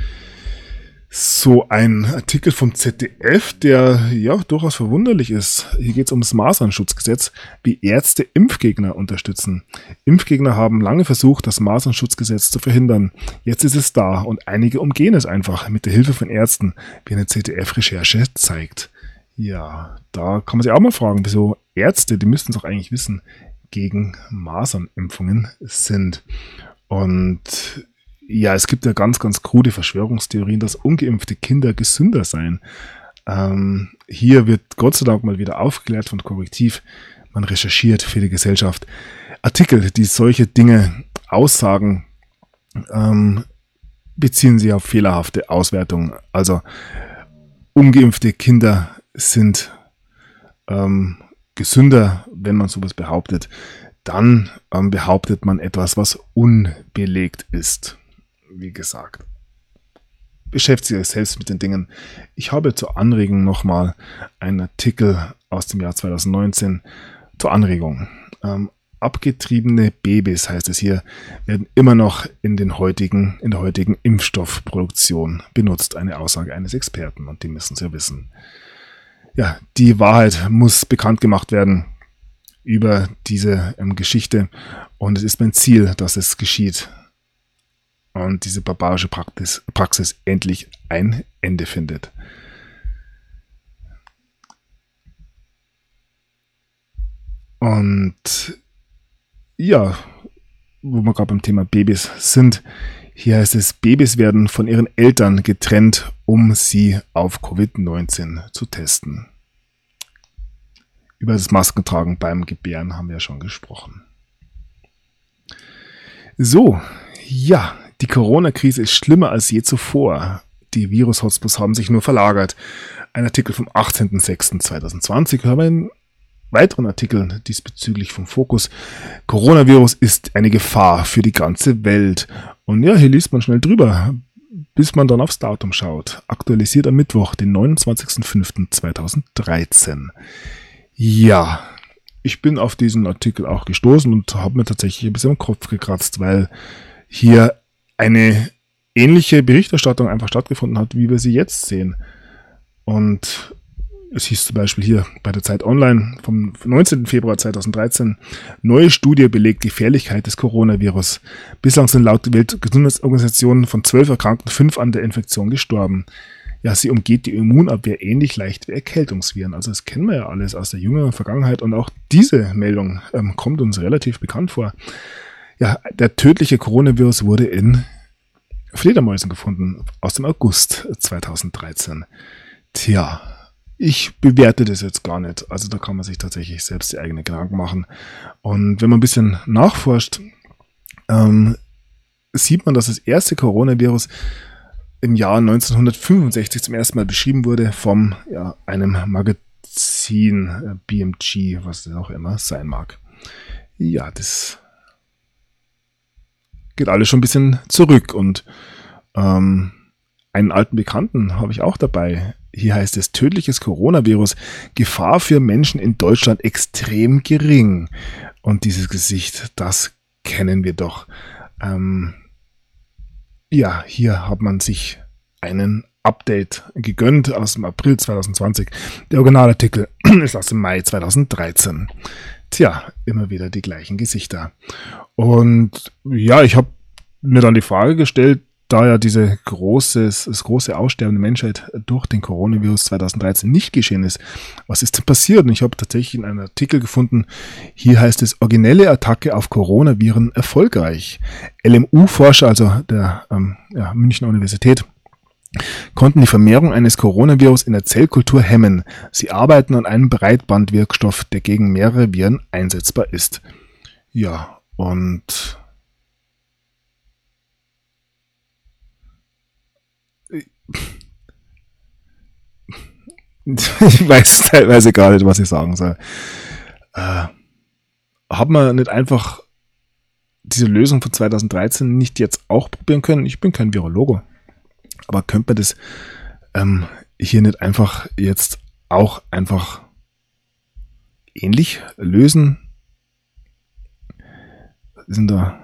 [SPEAKER 1] So ein Artikel vom ZDF, der ja durchaus verwunderlich ist. Hier geht es um das Masernschutzgesetz, wie Ärzte Impfgegner unterstützen. Impfgegner haben lange versucht, das Masernschutzgesetz zu verhindern. Jetzt ist es da und einige umgehen es einfach mit der Hilfe von Ärzten, wie eine ZDF-Recherche zeigt. Ja, da kann man sich auch mal fragen, wieso Ärzte, die müssten es doch eigentlich wissen, gegen Masernimpfungen sind. Und ja, es gibt ja ganz, ganz krude Verschwörungstheorien, dass ungeimpfte Kinder gesünder seien. Hier wird Gott sei Dank mal wieder aufgeklärt von Korrektiv. Man recherchiert für die Gesellschaft Artikel, die solche Dinge aussagen, beziehen sich auf fehlerhafte Auswertungen. Also ungeimpfte Kinder sind gesünder, wenn man sowas behauptet. Dann behauptet man etwas, was unbelegt ist. Wie gesagt, beschäftigt euch selbst mit den Dingen. Ich habe zur Anregung nochmal einen Artikel aus dem Jahr 2019 zur Anregung. Abgetriebene Babys, heißt es hier, werden immer noch in der heutigen Impfstoffproduktion benutzt. Eine Aussage eines Experten, und die müssen es ja wissen. Ja, die Wahrheit muss bekannt gemacht werden über diese Geschichte, und es ist mein Ziel, dass es geschieht und diese barbarische Praxis endlich ein Ende findet. Und ja, wo wir gerade beim Thema Babys sind, hier heißt es, Babys werden von ihren Eltern getrennt, um sie auf Covid-19 zu testen. Über das Maskentragen beim Gebären haben wir ja schon gesprochen. So, ja, die Corona-Krise ist schlimmer als je zuvor. Die Virus-Hotspots haben sich nur verlagert. Ein Artikel vom 18.06.2020. Hören wir einen weiteren Artikel diesbezüglich vom Fokus. Coronavirus ist eine Gefahr für die ganze Welt. Und ja, hier liest man schnell drüber, bis man dann aufs Datum schaut. Aktualisiert am Mittwoch, den 29.05.2013. Ja, ich bin auf diesen Artikel auch gestoßen und habe mir tatsächlich ein bisschen am Kopf gekratzt, weil hier eine ähnliche Berichterstattung einfach stattgefunden hat, wie wir sie jetzt sehen. Und es hieß zum Beispiel hier bei der Zeit Online vom 19. Februar 2013, neue Studie belegt Gefährlichkeit des Coronavirus. Bislang sind laut der Weltgesundheitsorganisation von 12 Erkrankten 5 an der Infektion gestorben. Ja, sie umgeht die Immunabwehr ähnlich leicht wie Erkältungsviren. Also das kennen wir ja alles aus der jüngeren Vergangenheit, und auch diese Meldung kommt uns relativ bekannt vor. Ja, der tödliche Coronavirus wurde in Fledermäusen gefunden, aus dem August 2013. Tja, ich bewerte das jetzt gar nicht. Also da kann man sich tatsächlich selbst die eigenen Gedanken machen. Und wenn man ein bisschen nachforscht, sieht man, dass das erste Coronavirus im Jahr 1965 zum ersten Mal beschrieben wurde von einem Magazin, BMG, was das auch immer sein mag. Ja, das geht alles schon ein bisschen zurück, und einen alten Bekannten habe ich auch dabei. Hier heißt es, tödliches Coronavirus, Gefahr für Menschen in Deutschland extrem gering. Und dieses Gesicht, das kennen wir doch. Ja, hier hat man sich einen Update gegönnt aus dem April 2020. Der Originalartikel ist aus dem Mai 2013. Tja, immer wieder die gleichen Gesichter. Und ja, ich habe mir dann die Frage gestellt, da ja das große Aussterben der Menschheit durch den Coronavirus 2013 nicht geschehen ist, was ist denn passiert? Und ich habe tatsächlich in einem Artikel gefunden, hier heißt es, originelle Attacke auf Coronaviren erfolgreich. LMU-Forscher, also der Münchner Universität, konnten die Vermehrung eines Coronavirus in der Zellkultur hemmen. Sie arbeiten an einem Breitbandwirkstoff, der gegen mehrere Viren einsetzbar ist. Ja, und ich weiß teilweise gar nicht, was ich sagen soll. Hat man nicht einfach diese Lösung von 2013 nicht jetzt auch probieren können? Ich bin kein Virologe. Aber könnte man das hier nicht einfach jetzt auch einfach ähnlich lösen? Was ist denn da?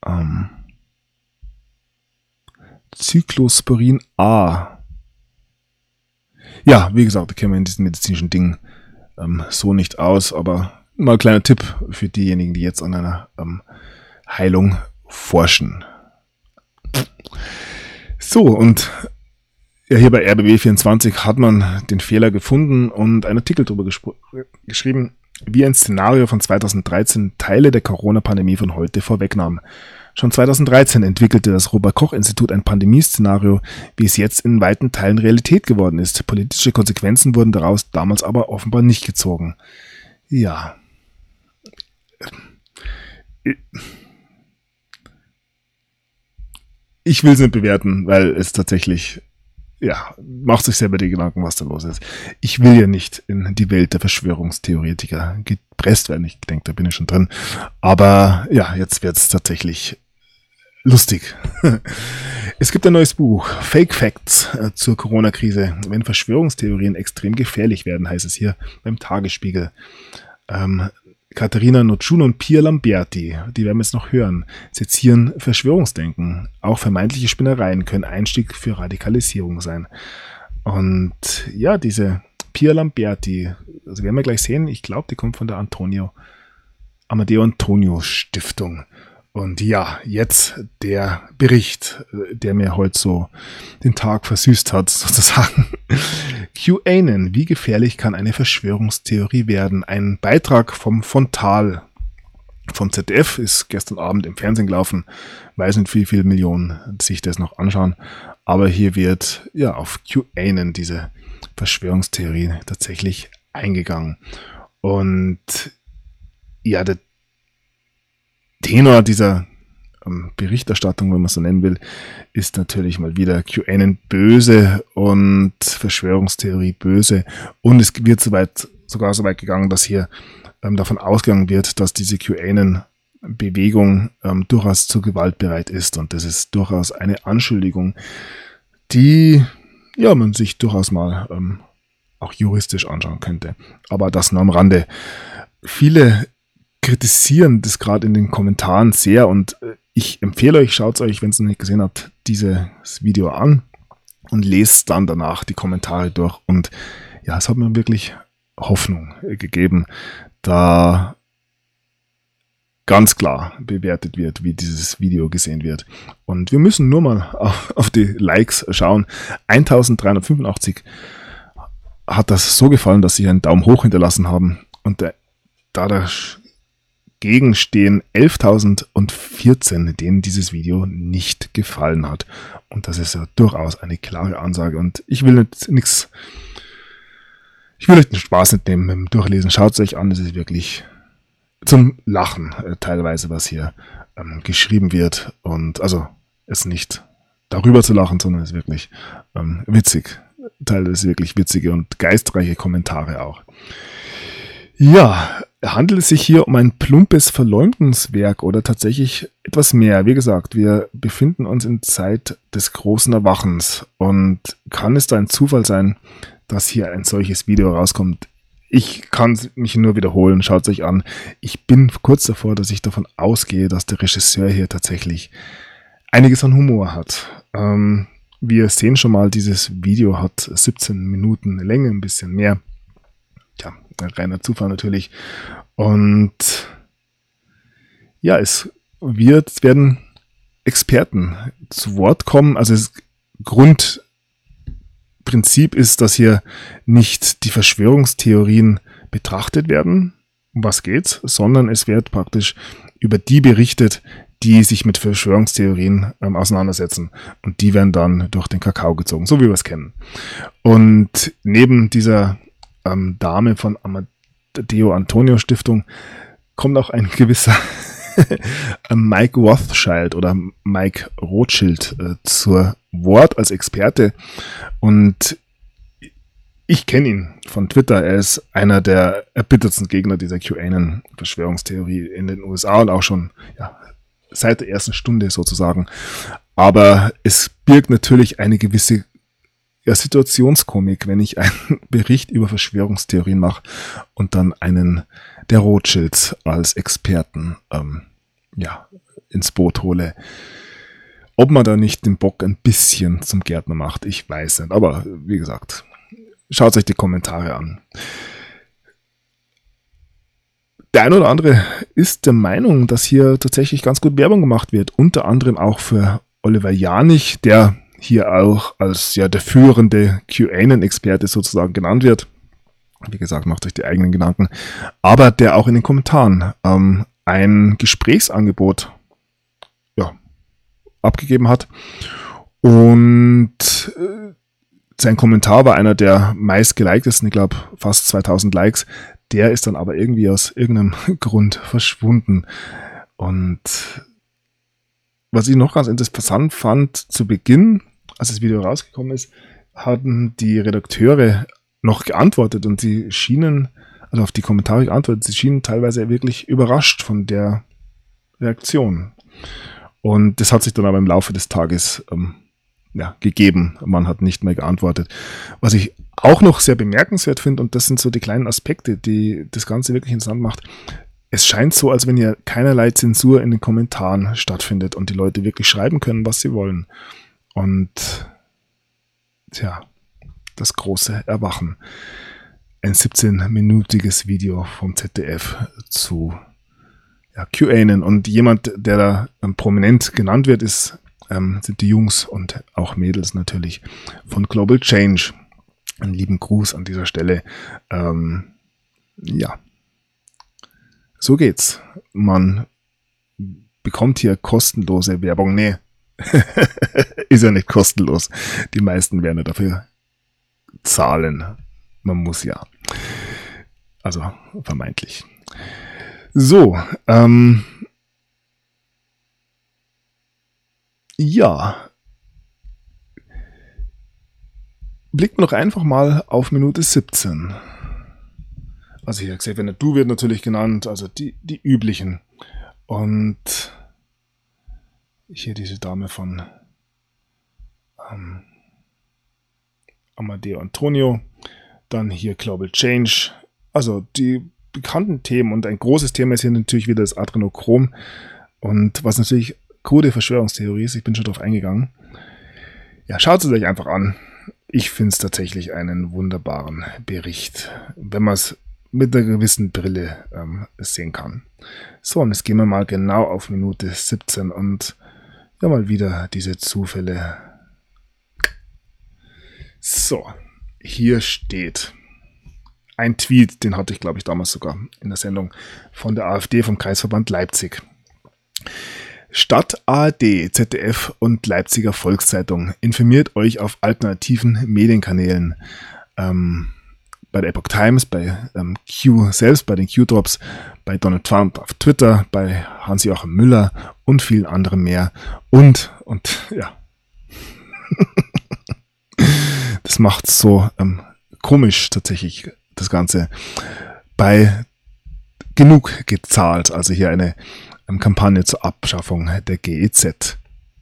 [SPEAKER 1] Cyclosporin A. Ja, wie gesagt, da kennen wir in diesen medizinischen Dingen so nicht aus, aber mal ein kleiner Tipp für diejenigen, die jetzt an einer Heilung forschen. So, und ja, hier bei RBB24 hat man den Fehler gefunden und einen Artikel darüber geschrieben, wie ein Szenario von 2013 Teile der Corona-Pandemie von heute vorwegnahm. Schon 2013 entwickelte das Robert-Koch-Institut ein Pandemieszenario, wie es jetzt in weiten Teilen Realität geworden ist. Politische Konsequenzen wurden daraus damals aber offenbar nicht gezogen. Ja. Ich will es nicht bewerten, weil es tatsächlich, ja, macht sich selber die Gedanken, was da los ist. Ich will ja nicht in die Welt der Verschwörungstheoretiker gepresst werden. Ich denke, da bin ich schon drin. Aber ja, jetzt wird es tatsächlich lustig. Es gibt ein neues Buch, Fake Facts zur Corona-Krise. Wenn Verschwörungstheorien extrem gefährlich werden, heißt es hier beim Tagesspiegel. Katharina Nociuno und Pia Lamberti, die werden wir jetzt noch hören, sezieren Verschwörungsdenken. Auch vermeintliche Spinnereien können Einstieg für Radikalisierung sein. Und ja, diese Pia Lamberti, also werden wir gleich sehen, ich glaube, die kommt von der Amadeo Antonio Stiftung. Und ja, jetzt der Bericht, der mir heute so den Tag versüßt hat, sozusagen. QAnon, wie gefährlich kann eine Verschwörungstheorie werden? Ein Beitrag vom Fontal vom ZDF, ist gestern Abend im Fernsehen gelaufen. Weiß nicht, wie viele Millionen sich das noch anschauen. Aber hier wird ja auf QAnon, diese Verschwörungstheorie, tatsächlich eingegangen. Und ja, der Tenor dieser Berichterstattung, wenn man es so nennen will, ist natürlich mal wieder QAnon böse und Verschwörungstheorie böse. Und es wird sogar so weit gegangen, dass hier davon ausgegangen wird, dass diese QAnon-Bewegung durchaus zu Gewalt bereit ist. Und das ist durchaus eine Anschuldigung, die ja man sich durchaus mal auch juristisch anschauen könnte. Aber das nur am Rande. Viele kritisieren das gerade in den Kommentaren sehr und ich empfehle euch, schaut euch, wenn ihr es noch nicht gesehen habt, dieses Video an und lest dann danach die Kommentare durch. Und ja, es hat mir wirklich Hoffnung gegeben, da ganz klar bewertet wird, wie dieses Video gesehen wird. Und wir müssen nur mal auf die Likes schauen. 1385 hat das so gefallen, dass sie einen Daumen hoch hinterlassen haben. Und dagegen stehen 11.014, denen dieses Video nicht gefallen hat. Und das ist ja durchaus eine klare Ansage. Und ich will euch den Spaß nicht nehmen mit dem Durchlesen. Schaut es euch an, es ist wirklich zum Lachen teilweise, was hier geschrieben wird. Und also es nicht darüber zu lachen, sondern es ist wirklich witzig. Teilweise wirklich witzige und geistreiche Kommentare auch. Ja, handelt es sich hier um ein plumpes Verleumdungswerk oder tatsächlich etwas mehr? Wie gesagt, wir befinden uns in Zeit des großen Erwachens und kann es da ein Zufall sein, dass hier ein solches Video rauskommt? Ich kann mich nur wiederholen, schaut es euch an. Ich bin kurz davor, dass ich davon ausgehe, dass der Regisseur hier tatsächlich einiges an Humor hat. Wir sehen schon mal, dieses Video hat 17 Minuten Länge, ein bisschen mehr. Ja, reiner Zufall natürlich. Und ja, es werden Experten zu Wort kommen. Also das Grundprinzip ist, dass hier nicht die Verschwörungstheorien betrachtet werden, um was geht's, sondern es wird praktisch über die berichtet, die sich mit Verschwörungstheorien auseinandersetzen. Und die werden dann durch den Kakao gezogen, so wie wir es kennen. Und neben dieser Dame von Amadeo Antonio Stiftung kommt auch ein gewisser Mike Rothschild oder Mike Rothschild zu Wort als Experte. Und ich kenne ihn von Twitter. Er ist einer der erbittertsten Gegner dieser QAnon-Verschwörungstheorie in den USA und auch schon seit der ersten Stunde sozusagen. Aber es birgt natürlich eine gewisse Situationskomik, wenn ich einen Bericht über Verschwörungstheorien mache und dann einen der Rothschilds als Experten ins Boot hole. Ob man da nicht den Bock ein bisschen zum Gärtner macht, ich weiß nicht. Aber wie gesagt, schaut euch die Kommentare an. Der eine oder andere ist der Meinung, dass hier tatsächlich ganz gut Werbung gemacht wird. Unter anderem auch für Oliver Janich, der hier auch als der führende QAnon-Experte sozusagen genannt wird. Wie gesagt, macht euch die eigenen Gedanken. Aber der auch in den Kommentaren ein Gesprächsangebot abgegeben hat. Und sein Kommentar war einer der meistgeliktesten, ich glaube fast 2000 Likes. Der ist dann aber irgendwie aus irgendeinem Grund verschwunden. Und was ich noch ganz interessant fand, zu Beginn, als das Video rausgekommen ist, hatten die Redakteure noch geantwortet und sie schienen, also auf die Kommentare geantwortet, sie schienen teilweise wirklich überrascht von der Reaktion. Und das hat sich dann aber im Laufe des Tages gegeben. Man hat nicht mehr geantwortet. Was ich auch noch sehr bemerkenswert finde, und das sind so die kleinen Aspekte, die das Ganze wirklich interessant macht. Es scheint so, als wenn hier keinerlei Zensur in den Kommentaren stattfindet und die Leute wirklich schreiben können, was sie wollen. Und das große Erwachen. Ein 17-minütiges Video vom ZDF zu QAnon. Und jemand, der da prominent genannt wird, sind die Jungs und auch Mädels natürlich von Global Change. Einen lieben Gruß an dieser Stelle. So geht's. Man bekommt hier kostenlose Werbung. Nee, ist ja nicht kostenlos. Die meisten werden ja dafür zahlen. Man muss ja. Also vermeintlich. So, blicken wir doch einfach mal auf Minute 17. Also hier Xavier Naidu wird natürlich genannt, also die üblichen. Und hier diese Dame von Amadeo Antonio. Dann hier Global Change. Also die bekannten Themen, und ein großes Thema ist hier natürlich wieder das Adrenochrom. Und was natürlich krude Verschwörungstheorie ist, ich bin schon drauf eingegangen. Ja, schaut es euch einfach an. Ich finde es tatsächlich einen wunderbaren Bericht, wenn man es mit einer gewissen Brille sehen kann. So, und jetzt gehen wir mal genau auf Minute 17 und mal wieder diese Zufälle. So, hier steht ein Tweet, den hatte ich, glaube ich, damals sogar in der Sendung von der AfD, vom Kreisverband Leipzig. Stadt, ARD, ZDF und Leipziger Volkszeitung informiert euch auf alternativen Medienkanälen. Bei der Epoch Times, bei Q selbst, bei den Q-Drops, bei Donald Trump auf Twitter, bei Hans-Joachim Müller und vielen anderen mehr. Und ja, das macht so komisch tatsächlich das Ganze. Bei genug gezahlt, also hier eine Kampagne zur Abschaffung der GEZ.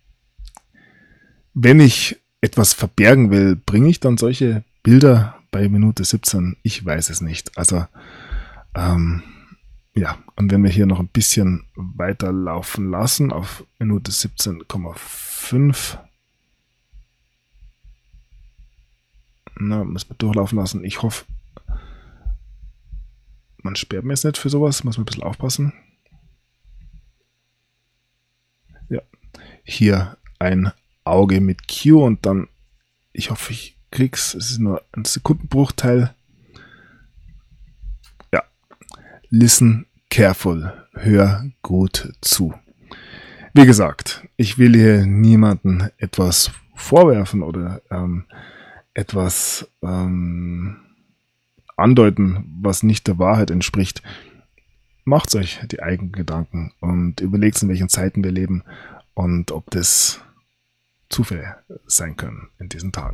[SPEAKER 1] Wenn ich etwas verbergen will, bringe ich dann solche Bilder bei Minute 17? Ich weiß es nicht. Also, und wenn wir hier noch ein bisschen weiterlaufen lassen, auf Minute 17,5. Müssen wir durchlaufen lassen. Ich hoffe, man sperrt mir jetzt nicht für sowas. Muss man ein bisschen aufpassen. Ja, hier ein Auge mit Q und dann, ich hoffe, ich krieg's, es ist nur ein Sekundenbruchteil. Ja, listen careful, hör gut zu. Wie gesagt, ich will hier niemanden etwas vorwerfen oder etwas andeuten, was nicht der Wahrheit entspricht. Macht euch die eigenen Gedanken und überlegt, in welchen Zeiten wir leben und ob das Zufälle sein können in diesen Tagen.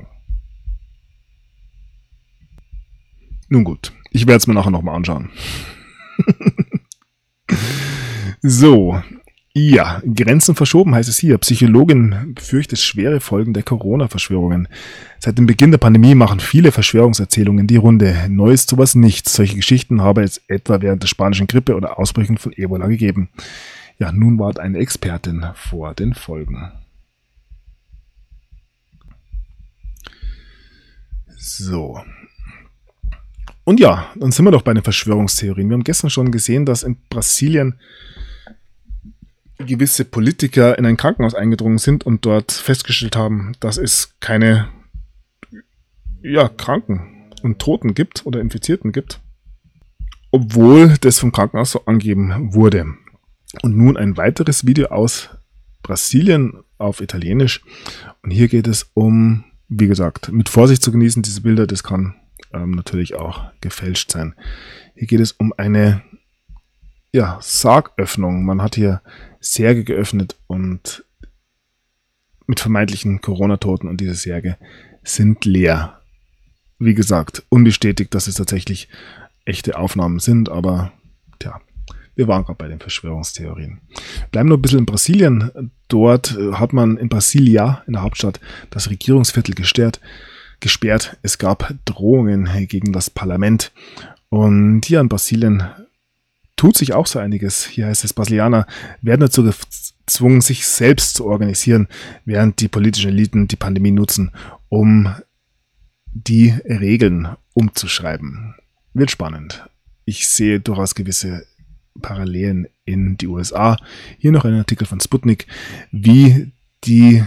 [SPEAKER 1] Nun gut, ich werde es mir nachher nochmal anschauen. So, Ja, Grenzen verschoben heißt es hier. Psychologin befürchtet schwere Folgen der Corona-Verschwörungen. Seit dem Beginn der Pandemie machen viele Verschwörungserzählungen die Runde. Neu ist sowas nicht. Solche Geschichten habe es etwa während der spanischen Grippe oder Ausbrüchen von Ebola gegeben. Ja, nun wartet eine Expertin vor den Folgen. So. Und ja, dann sind wir doch bei den Verschwörungstheorien. Wir haben gestern schon gesehen, dass in Brasilien gewisse Politiker in ein Krankenhaus eingedrungen sind und dort festgestellt haben, dass es keine Kranken und Toten gibt oder Infizierten gibt, obwohl das vom Krankenhaus so angegeben wurde. Und nun ein weiteres Video aus Brasilien auf Italienisch. Und hier geht es um, wie gesagt, mit Vorsicht zu genießen, diese Bilder, das kann natürlich auch gefälscht sein. Hier geht es um eine Sargöffnung. Man hat hier Särge geöffnet und mit vermeintlichen Corona-Toten und diese Särge sind leer. Wie gesagt, unbestätigt, dass es tatsächlich echte Aufnahmen sind, aber wir waren gerade bei den Verschwörungstheorien. Bleiben noch ein bisschen in Brasilien. Dort hat man in Brasilia, in der Hauptstadt, das Regierungsviertel gesperrt. Es gab Drohungen gegen das Parlament. Und hier in Brasilien tut sich auch so einiges. Hier heißt es, Brasilianer werden dazu gezwungen, sich selbst zu organisieren, während die politischen Eliten die Pandemie nutzen, um die Regeln umzuschreiben. Wird spannend. Ich sehe durchaus gewisse Parallelen in die USA. Hier noch ein Artikel von Sputnik, wie die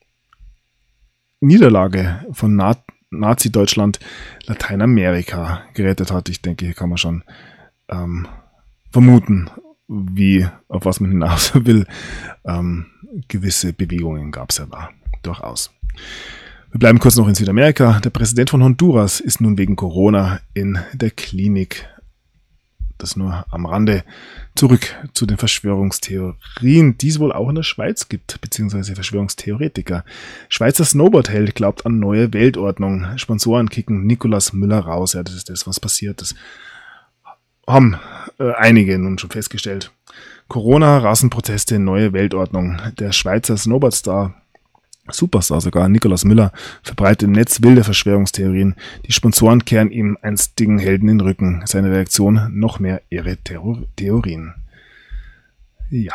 [SPEAKER 1] Niederlage von Nazi-Deutschland Lateinamerika gerettet hat. Ich denke, hier kann man schon vermuten, auf was man hinaus will. Gewisse Bewegungen gab es ja da durchaus. Wir bleiben kurz noch in Südamerika. Der Präsident von Honduras ist nun wegen Corona in der Klinik. Das nur am Rande. Zurück zu den Verschwörungstheorien, die es wohl auch in der Schweiz gibt, beziehungsweise Verschwörungstheoretiker. Schweizer Snowboardheld glaubt an neue Weltordnung. Sponsoren kicken Nicolas Müller raus. Ja, das ist das, was passiert ist. Haben einige nun schon festgestellt. Corona, Rassenproteste, neue Weltordnung. Der Schweizer Superstar sogar, Nicolas Müller, verbreitet im Netz wilde Verschwörungstheorien. Die Sponsoren kehren ihm einstigen Helden in den Rücken. Seine Reaktion, noch mehr irre Theorien. Ja.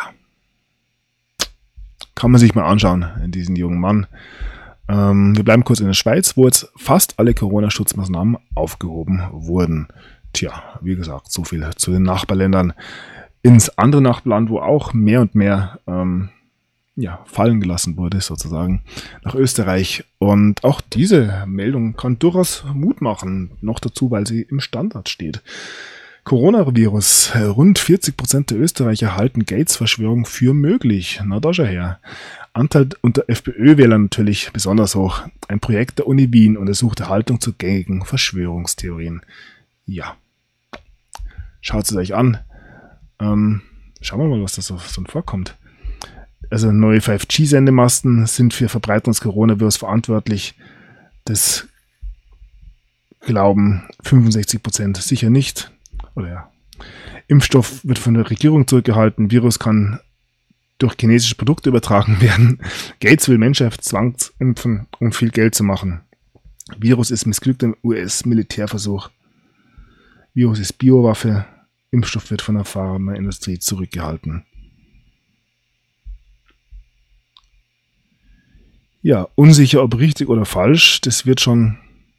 [SPEAKER 1] Kann man sich mal anschauen, diesen jungen Mann. Wir bleiben kurz in der Schweiz, wo jetzt fast alle Corona-Schutzmaßnahmen aufgehoben wurden. Tja, wie gesagt, so viel zu den Nachbarländern. Ins andere Nachbarland, wo auch mehr und mehr fallen gelassen wurde, sozusagen, nach Österreich. Und auch diese Meldung kann durchaus Mut machen, noch dazu, weil sie im Standard steht. Coronavirus. Rund 40% der Österreicher halten Gates-Verschwörung für möglich. Na, da schau her. Anteil unter FPÖ-Wählern natürlich besonders hoch. Ein Projekt der Uni Wien untersucht Haltung zu gängigen Verschwörungstheorien. Ja. Schaut es euch an. Schauen wir mal, was da so vorkommt. Also neue 5G-Sendemasten sind für Verbreitung des Coronavirus verantwortlich. Das glauben 65% sicher nicht. Impfstoff wird von der Regierung zurückgehalten. Virus kann durch chinesische Produkte übertragen werden. Gates will Menschheit zwangsimpfen, um viel Geld zu machen. Virus ist missglückter US-Militärversuch. Virus ist Biowaffe. Impfstoff wird von der Pharmaindustrie zurückgehalten. Ja, unsicher, ob richtig oder falsch, das wird schon,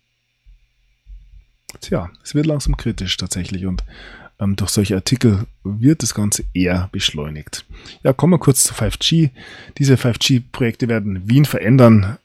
[SPEAKER 1] es wird langsam kritisch tatsächlich und durch solche Artikel wird das Ganze eher beschleunigt. Ja, kommen wir kurz zu 5G. Diese 5G-Projekte werden Wien verändern.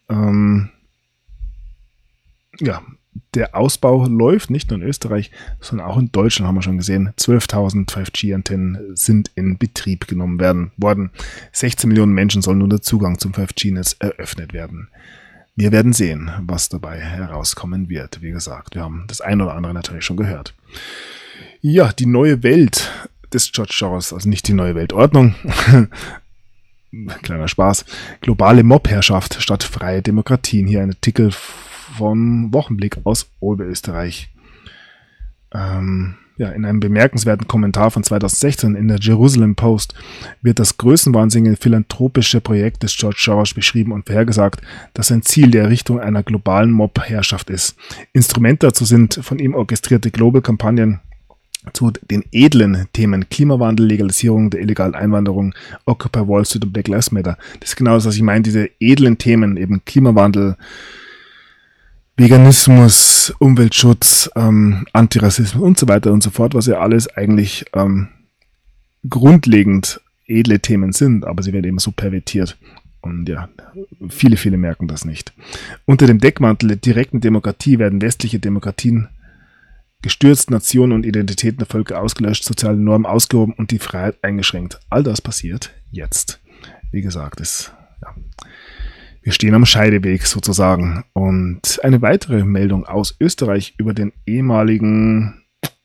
[SPEAKER 1] Der Ausbau läuft nicht nur in Österreich, sondern auch in Deutschland, haben wir schon gesehen. 12.000 5G-Antennen sind in Betrieb genommen worden. 16 Millionen Menschen sollen nun der Zugang zum 5G-Netz eröffnet werden. Wir werden sehen, was dabei herauskommen wird. Wie gesagt, wir haben das ein oder andere natürlich schon gehört. Ja, die neue Welt des George Soros, also nicht die neue Weltordnung. Kleiner Spaß. Globale Mobherrschaft statt freie Demokratien. Hier ein Artikel vom Wochenblick aus Oberösterreich. in einem bemerkenswerten Kommentar von 2016 in der Jerusalem Post wird das größenwahnsinnige philanthropische Projekt des George Soros beschrieben und vorhergesagt, dass sein Ziel die Errichtung einer globalen Mob-Herrschaft ist. Instrument dazu sind von ihm orchestrierte Global-Kampagnen zu den edlen Themen Klimawandel, Legalisierung der illegalen Einwanderung, Occupy Wall Street und Black Lives Matter. Das ist genau das, was ich meine, diese edlen Themen, eben Klimawandel, Veganismus, Umweltschutz, Antirassismus und so weiter und so fort, was ja alles eigentlich grundlegend edle Themen sind, aber sie werden eben so pervertiert. Und ja, viele merken das nicht. Unter dem Deckmantel der direkten Demokratie werden westliche Demokratien gestürzt, Nationen und Identitäten der Völker ausgelöscht, soziale Normen ausgehoben und die Freiheit eingeschränkt. All das passiert jetzt. Wie gesagt, wir stehen am Scheideweg sozusagen. Und eine weitere Meldung aus Österreich über den ehemaligen,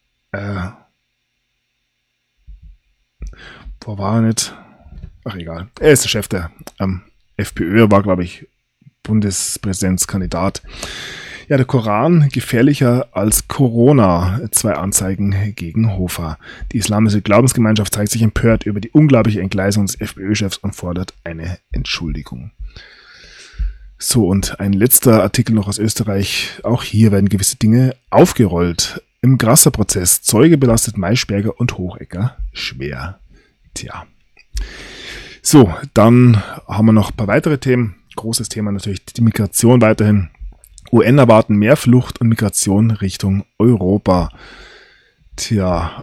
[SPEAKER 1] wo war er nicht? Ach egal, er ist der Chef der FPÖ, er war glaube ich Bundespräsidentskandidat. Ja, der Koran gefährlicher als Corona. 2 Anzeigen gegen Hofer. Die islamische Glaubensgemeinschaft zeigt sich empört über die unglaubliche Entgleisung des FPÖ-Chefs und fordert eine Entschuldigung. So, und ein letzter Artikel noch aus Österreich. Auch hier werden gewisse Dinge aufgerollt. Im Grasser-Prozess. Zeuge belastet Maischberger und Hochecker schwer. Tja. So, dann haben wir noch ein paar weitere Themen. Großes Thema natürlich die Migration weiterhin. UN erwarten mehr Flucht und Migration Richtung Europa. Tja,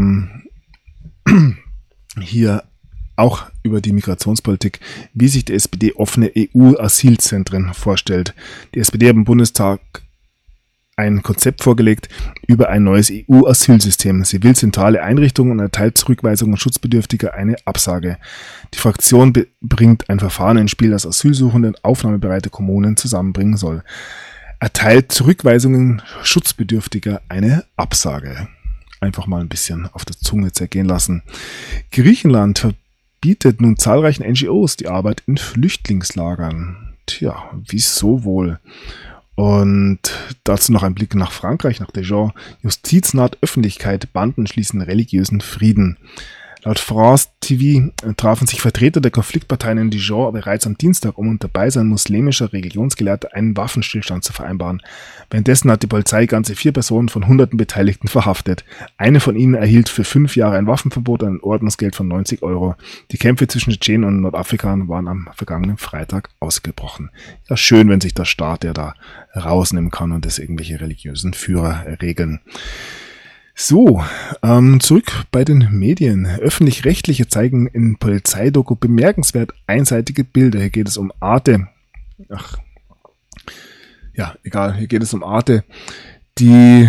[SPEAKER 1] hier auch über die Migrationspolitik, wie sich die SPD offene EU-Asylzentren vorstellt. Die SPD hat im Bundestag ein Konzept vorgelegt über ein neues EU-Asylsystem. Sie will zentrale Einrichtungen und erteilt Zurückweisungen Schutzbedürftiger eine Absage. Die Fraktion bringt ein Verfahren ins Spiel, das Asylsuchende und aufnahmebereite Kommunen zusammenbringen soll. Erteilt Zurückweisungen Schutzbedürftiger eine Absage. Einfach mal ein bisschen auf der Zunge zergehen lassen. Griechenland verbietet nun zahlreichen NGOs die Arbeit in Flüchtlingslagern. Tja, wieso wohl? Und dazu noch ein Blick nach Frankreich, nach Dijon. Justiz naht Öffentlichkeit, Banden schließen religiösen Frieden. Laut France TV trafen sich Vertreter der Konfliktparteien in Dijon bereits am Dienstag, um unter Beisein muslimischer Religionsgelehrter einen Waffenstillstand zu vereinbaren. Währenddessen hat die Polizei ganze 4 Personen von hunderten Beteiligten verhaftet. Eine von ihnen erhielt für 5 Jahre ein Waffenverbot und ein Ordnungsgeld von 90 Euro. Die Kämpfe zwischen Tschetschenen und Nordafrika waren am vergangenen Freitag ausgebrochen. Ja, schön, wenn sich der Staat ja da rausnehmen kann und das irgendwelche religiösen Führer regeln. So, zurück bei den Medien. Öffentlich-Rechtliche zeigen in Polizeidoku bemerkenswert einseitige Bilder. Hier geht es um Arte. Hier geht es um Arte, die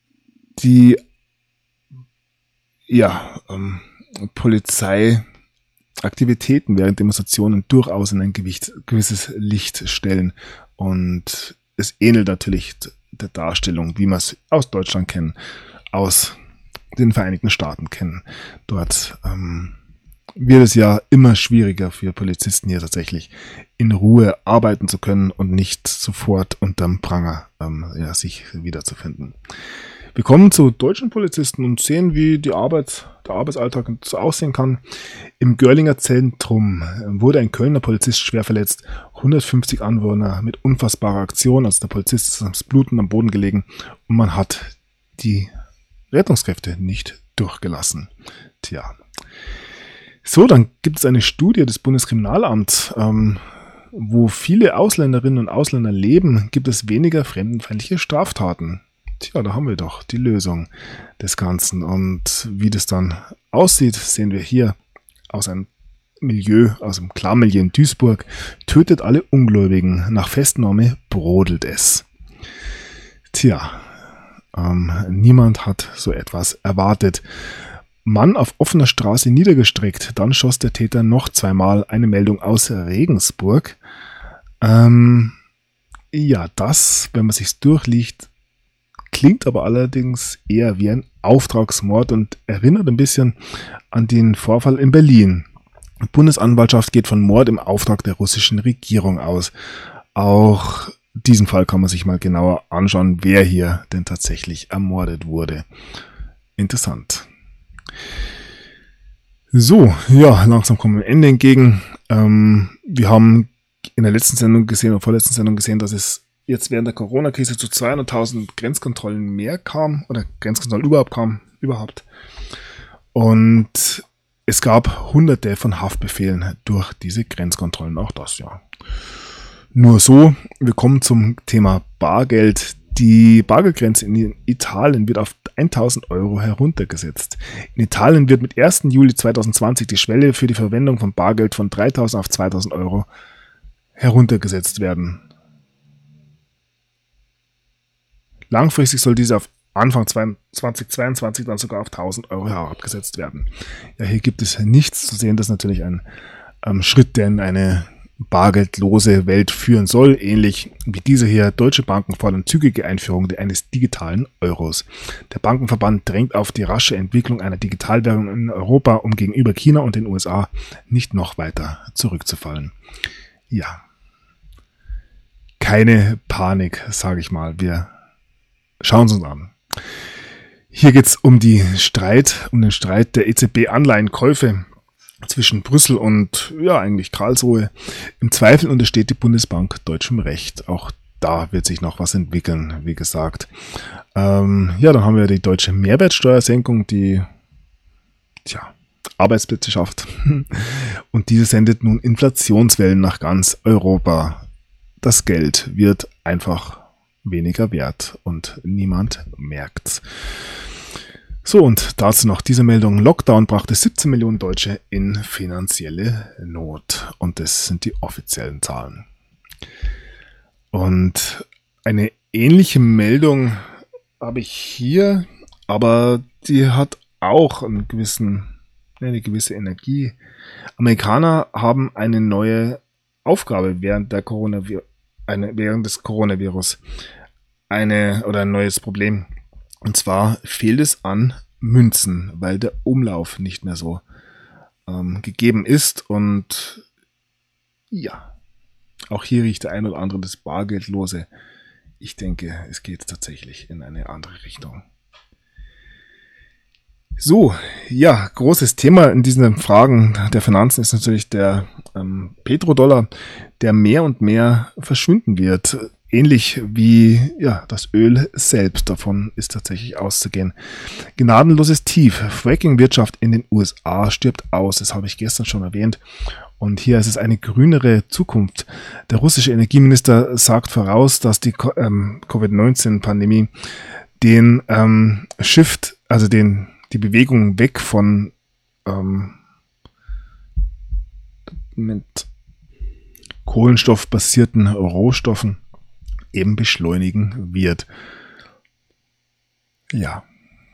[SPEAKER 1] Polizeiaktivitäten während Demonstrationen durchaus in ein gewisses Licht stellen. Und es ähnelt natürlich der Darstellung, wie wir es aus Deutschland kennen, aus den Vereinigten Staaten kennen. Dort wird es ja immer schwieriger für Polizisten hier tatsächlich in Ruhe arbeiten zu können und nicht sofort unterm Pranger sich wiederzufinden. Wir kommen zu deutschen Polizisten und sehen, wie der Arbeitsalltag so aussehen kann. Im Görlinger Zentrum wurde ein Kölner Polizist schwer verletzt. 150 Anwohner mit unfassbarer Aktion. Also der Polizist ist am Bluten am Boden gelegen und man hat die Rettungskräfte nicht durchgelassen. Tja. So, dann gibt es eine Studie des Bundeskriminalamts, wo viele Ausländerinnen und Ausländer leben, gibt es weniger fremdenfeindliche Straftaten. Tja, da haben wir doch die Lösung des Ganzen. Und wie das dann aussieht, sehen wir hier aus einem Milieu, aus dem Klarmilieu in Duisburg. Tötet alle Ungläubigen. Nach Festnahme brodelt es. Tja. Niemand hat so etwas erwartet. Mann auf offener Straße niedergestreckt. Dann schoss der Täter noch 2-mal. Eine Meldung aus Regensburg. Das, wenn man sich's durchliest, klingt aber allerdings eher wie ein Auftragsmord und erinnert ein bisschen an den Vorfall in Berlin. Die Bundesanwaltschaft geht von Mord im Auftrag der russischen Regierung aus. Auch diesen Fall kann man sich mal genauer anschauen, wer hier denn tatsächlich ermordet wurde. interessant. So, ja, langsam kommen wir dem Ende entgegen. Wir haben in der letzten Sendung gesehen, oder vorletzten Sendung gesehen, dass es jetzt während der Corona-Krise zu 200.000 Grenzkontrollen mehr kam, oder Grenzkontrollen überhaupt. Und es gab hunderte von Haftbefehlen durch diese Grenzkontrollen, auch das ja. Nur so, wir kommen zum Thema Bargeld. Die Bargeldgrenze in Italien wird auf 1.000 € heruntergesetzt. In Italien wird mit 1. Juli 2020 die Schwelle für die Verwendung von Bargeld von 3.000 auf 2.000 € heruntergesetzt werden. Langfristig soll diese auf Anfang 2022 dann sogar auf 1.000 € herabgesetzt werden. Ja, hier gibt es nichts zu sehen. Das ist natürlich ein Schritt, der in eine bargeldlose Welt führen soll. Ähnlich wie diese hier. Deutsche Banken fordern zügige Einführung eines digitalen Euros. Der Bankenverband drängt auf die rasche Entwicklung einer Digitalwährung in Europa, um gegenüber China und den USA nicht noch weiter zurückzufallen. Ja. Keine Panik, sage ich mal. Wir schauen es uns an. Hier geht es um den Streit der EZB-Anleihenkäufe zwischen Brüssel und eigentlich Karlsruhe. Im Zweifel untersteht die Bundesbank deutschem Recht. Auch da wird sich noch was entwickeln, wie gesagt. Dann haben wir die deutsche Mehrwertsteuersenkung, die Arbeitsplätze schafft. Und diese sendet nun Inflationswellen nach ganz Europa. Das Geld wird einfach weniger wert und niemand merkt's. So, und dazu noch diese Meldung. Lockdown brachte 17 Millionen Deutsche in finanzielle Not. Und das sind die offiziellen Zahlen. Und eine ähnliche Meldung habe ich hier, aber die hat auch eine gewisse Energie. Amerikaner haben eine neue Aufgabe während des Coronavirus. Ein neues Problem. Und zwar fehlt es an Münzen, weil der Umlauf nicht mehr so gegeben ist. Und ja, auch hier riecht der ein oder andere das Bargeldlose. Ich denke, es geht tatsächlich in eine andere Richtung. So, ja, großes Thema in diesen Fragen der Finanzen ist natürlich der Petrodollar, der mehr und mehr verschwinden wird. Ähnlich wie das Öl selbst, davon ist tatsächlich auszugehen. Gnadenloses Tief. Fracking-Wirtschaft in den USA stirbt aus, das habe ich gestern schon erwähnt. Und hier ist es eine grünere Zukunft. Der russische Energieminister sagt voraus, dass die Covid-19-Pandemie den Shift, also die Bewegung weg von mit kohlenstoffbasierten Rohstoffen eben beschleunigen wird. Ja.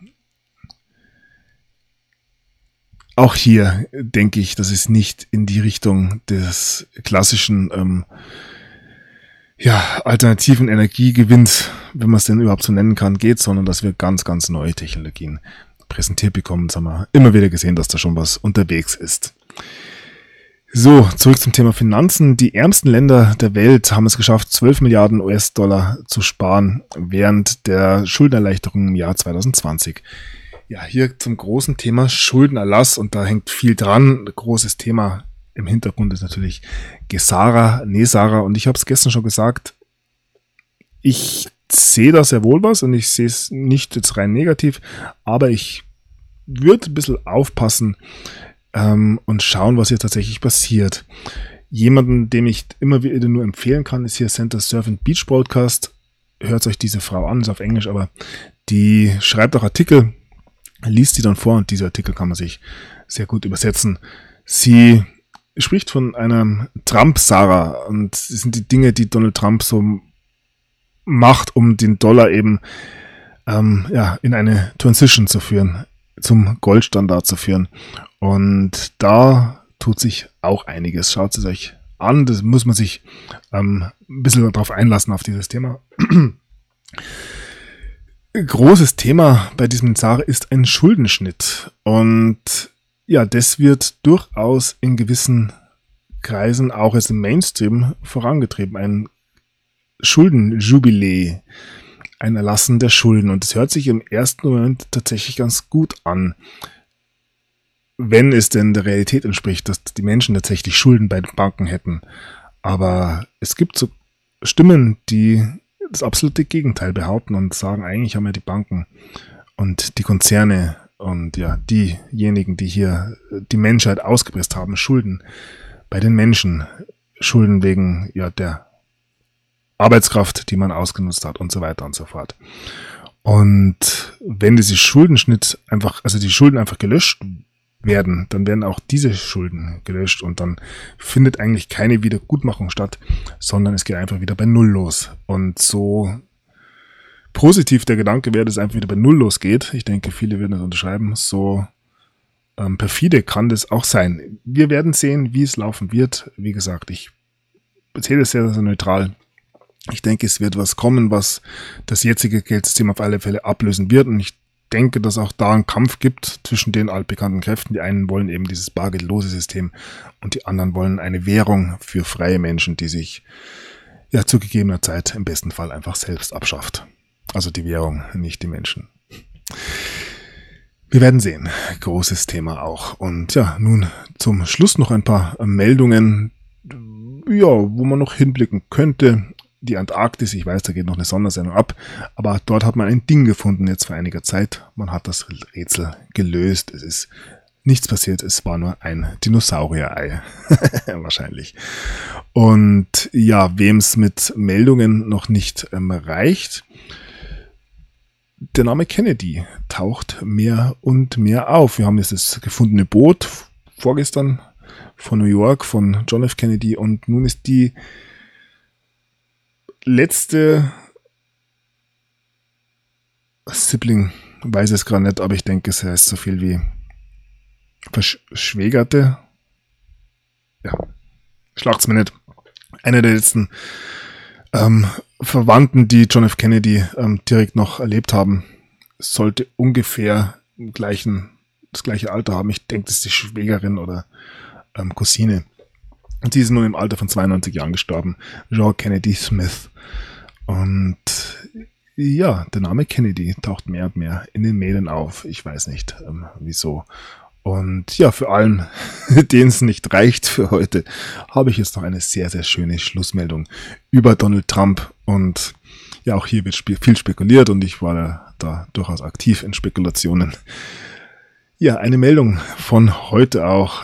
[SPEAKER 1] Auch hier denke ich, dass es nicht in die Richtung des klassischen alternativen Energiegewinns, wenn man es denn überhaupt so nennen kann, geht, sondern dass wir ganz, ganz neue Technologien präsentiert bekommen. Das haben wir immer wieder gesehen, dass da schon was unterwegs ist. So, zurück zum Thema Finanzen. Die ärmsten Länder der Welt haben es geschafft, 12 Milliarden US-Dollar zu sparen während der Schuldenerleichterung im Jahr 2020. Ja, hier zum großen Thema Schuldenerlass und da hängt viel dran. Großes Thema im Hintergrund ist natürlich Gesara, Nesara und ich habe es gestern schon gesagt, ich sehe da sehr wohl was und ich sehe es nicht jetzt rein negativ, aber ich würde ein bisschen aufpassen, und schauen, was hier tatsächlich passiert. Jemanden, dem ich immer wieder nur empfehlen kann, ist hier Center Surf and Beach Broadcast. Hört euch diese Frau an, ist auf Englisch, aber die schreibt auch Artikel, liest die dann vor und diese Artikel kann man sich sehr gut übersetzen. Sie spricht von einem Trump-Sarah und das sind die Dinge, die Donald Trump so macht, um den Dollar eben in eine Transition zu führen, zum Goldstandard zu führen. Und da tut sich auch einiges. Schaut es euch an, das muss man sich ein bisschen darauf einlassen, auf dieses Thema. Großes Thema bei diesem Zar ist ein Schuldenschnitt. Und ja, das wird durchaus in gewissen Kreisen auch als im Mainstream vorangetrieben. Ein Schuldenjubiläe. ein Erlassen der Schulden. Und es hört sich im ersten Moment tatsächlich ganz gut an, wenn es denn der Realität entspricht, dass die Menschen tatsächlich Schulden bei den Banken hätten. Aber es gibt so Stimmen, die das absolute Gegenteil behaupten und sagen, eigentlich haben ja die Banken und die Konzerne und ja, diejenigen, die hier die Menschheit ausgepresst haben, Schulden bei den Menschen. Schulden wegen ja der Arbeitskraft, die man ausgenutzt hat und so weiter und so fort. Und wenn diese Schuldenschnitt einfach, also die Schulden einfach gelöscht werden, dann werden auch diese Schulden gelöscht und dann findet eigentlich keine Wiedergutmachung statt, sondern es geht einfach wieder bei Null los. Und so positiv der Gedanke wäre, dass es einfach wieder bei Null losgeht, ich denke, viele würden das unterschreiben, so perfide kann das auch sein. Wir werden sehen, wie es laufen wird. Wie gesagt, ich erzähle es sehr, sehr neutral. Ich denke, es wird was kommen, was das jetzige Geldsystem auf alle Fälle ablösen wird. Und ich denke, dass auch da einen Kampf gibt zwischen den altbekannten Kräften. Die einen wollen eben dieses bargeldlose System und die anderen wollen eine Währung für freie Menschen, die sich ja zu gegebener Zeit im besten Fall einfach selbst abschafft. Also die Währung, nicht die Menschen. Wir werden sehen. Großes Thema auch. Und ja, nun zum Schluss noch ein paar Meldungen, ja, wo man noch hinblicken könnte. Die Antarktis, ich weiß, da geht noch eine Sondersendung ab, aber dort hat man ein Ding gefunden jetzt vor einiger Zeit. Man hat das Rätsel gelöst. Es ist nichts passiert, es war nur ein Dinosaurier-Ei. Wahrscheinlich. Und ja, wem es mit Meldungen noch nicht reicht, der Name Kennedy taucht mehr und mehr auf. Wir haben jetzt das gefundene Boot vorgestern von New York, von John F. Kennedy, und nun ist die letzte Sibling, weiß es gerade nicht, aber ich denke, es heißt so viel wie Verschwägerte. Ja, schlagt's mir nicht. Einer der letzten Verwandten, die John F. Kennedy direkt noch erlebt haben, sollte ungefähr das gleiche Alter haben. Ich denke, das ist die Schwägerin oder Cousine. Und sie ist nun im Alter von 92 Jahren gestorben. John Kennedy Smith. Und ja, der Name Kennedy taucht mehr und mehr in den Medien auf. Ich weiß nicht, wieso. Und ja, für allen, denen es nicht reicht für heute, habe ich jetzt noch eine sehr, sehr schöne Schlussmeldung über Donald Trump. Und ja, auch hier wird viel spekuliert und ich war da durchaus aktiv in Spekulationen. Ja, eine Meldung von heute auch.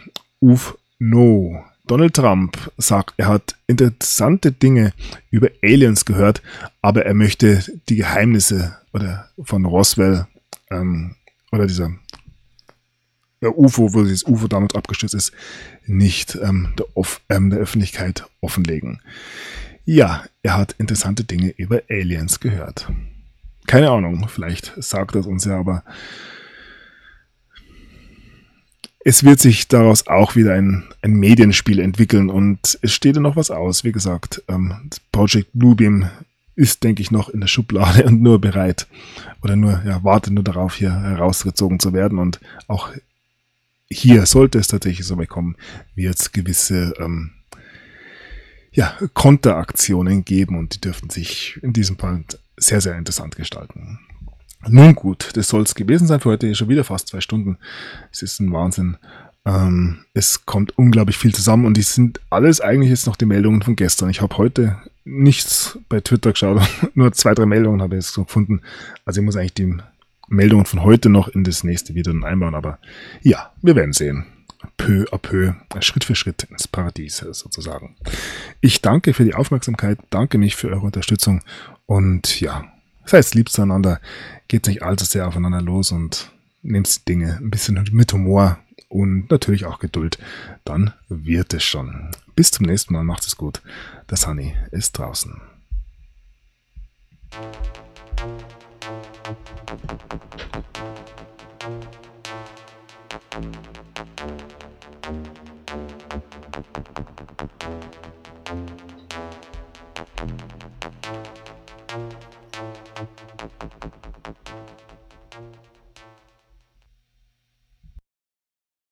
[SPEAKER 1] No. Donald Trump sagt, er hat interessante Dinge über Aliens gehört, aber er möchte die Geheimnisse von Roswell oder dieser UFO, wo dieses UFO damals abgestürzt ist, nicht der Öffentlichkeit offenlegen. Ja, er hat interessante Dinge über Aliens gehört. Keine Ahnung, vielleicht sagt das uns ja, aber es wird sich daraus auch wieder ein Medienspiel entwickeln und es steht ja noch was aus. Wie gesagt, das Project Bluebeam ist, denke ich, noch in der Schublade und nur bereit oder wartet nur darauf, hier herausgezogen zu werden. Und auch hier sollte es tatsächlich so weit kommen, wird es gewisse Konteraktionen geben und die dürften sich in diesem Fall sehr, sehr interessant gestalten. Nun gut, das soll es gewesen sein für heute. Schon wieder fast 2 Stunden. Es ist ein Wahnsinn. Es kommt unglaublich viel zusammen und die sind alles eigentlich jetzt noch die Meldungen von gestern. Ich habe heute nichts bei Twitter geschaut, nur 2, 3 Meldungen habe ich jetzt gefunden. Also ich muss eigentlich die Meldungen von heute noch in das nächste Video einbauen, aber ja, wir werden sehen. Peu à peu, Schritt für Schritt ins Paradies sozusagen. Ich danke für die Aufmerksamkeit, danke mich für eure Unterstützung und ja, seid lieb zueinander, geht nicht allzu sehr aufeinander los und nehmt die Dinge ein bisschen mit Humor und natürlich auch Geduld. Dann wird es schon. Bis zum nächsten Mal, macht es gut. Der Sunny ist draußen.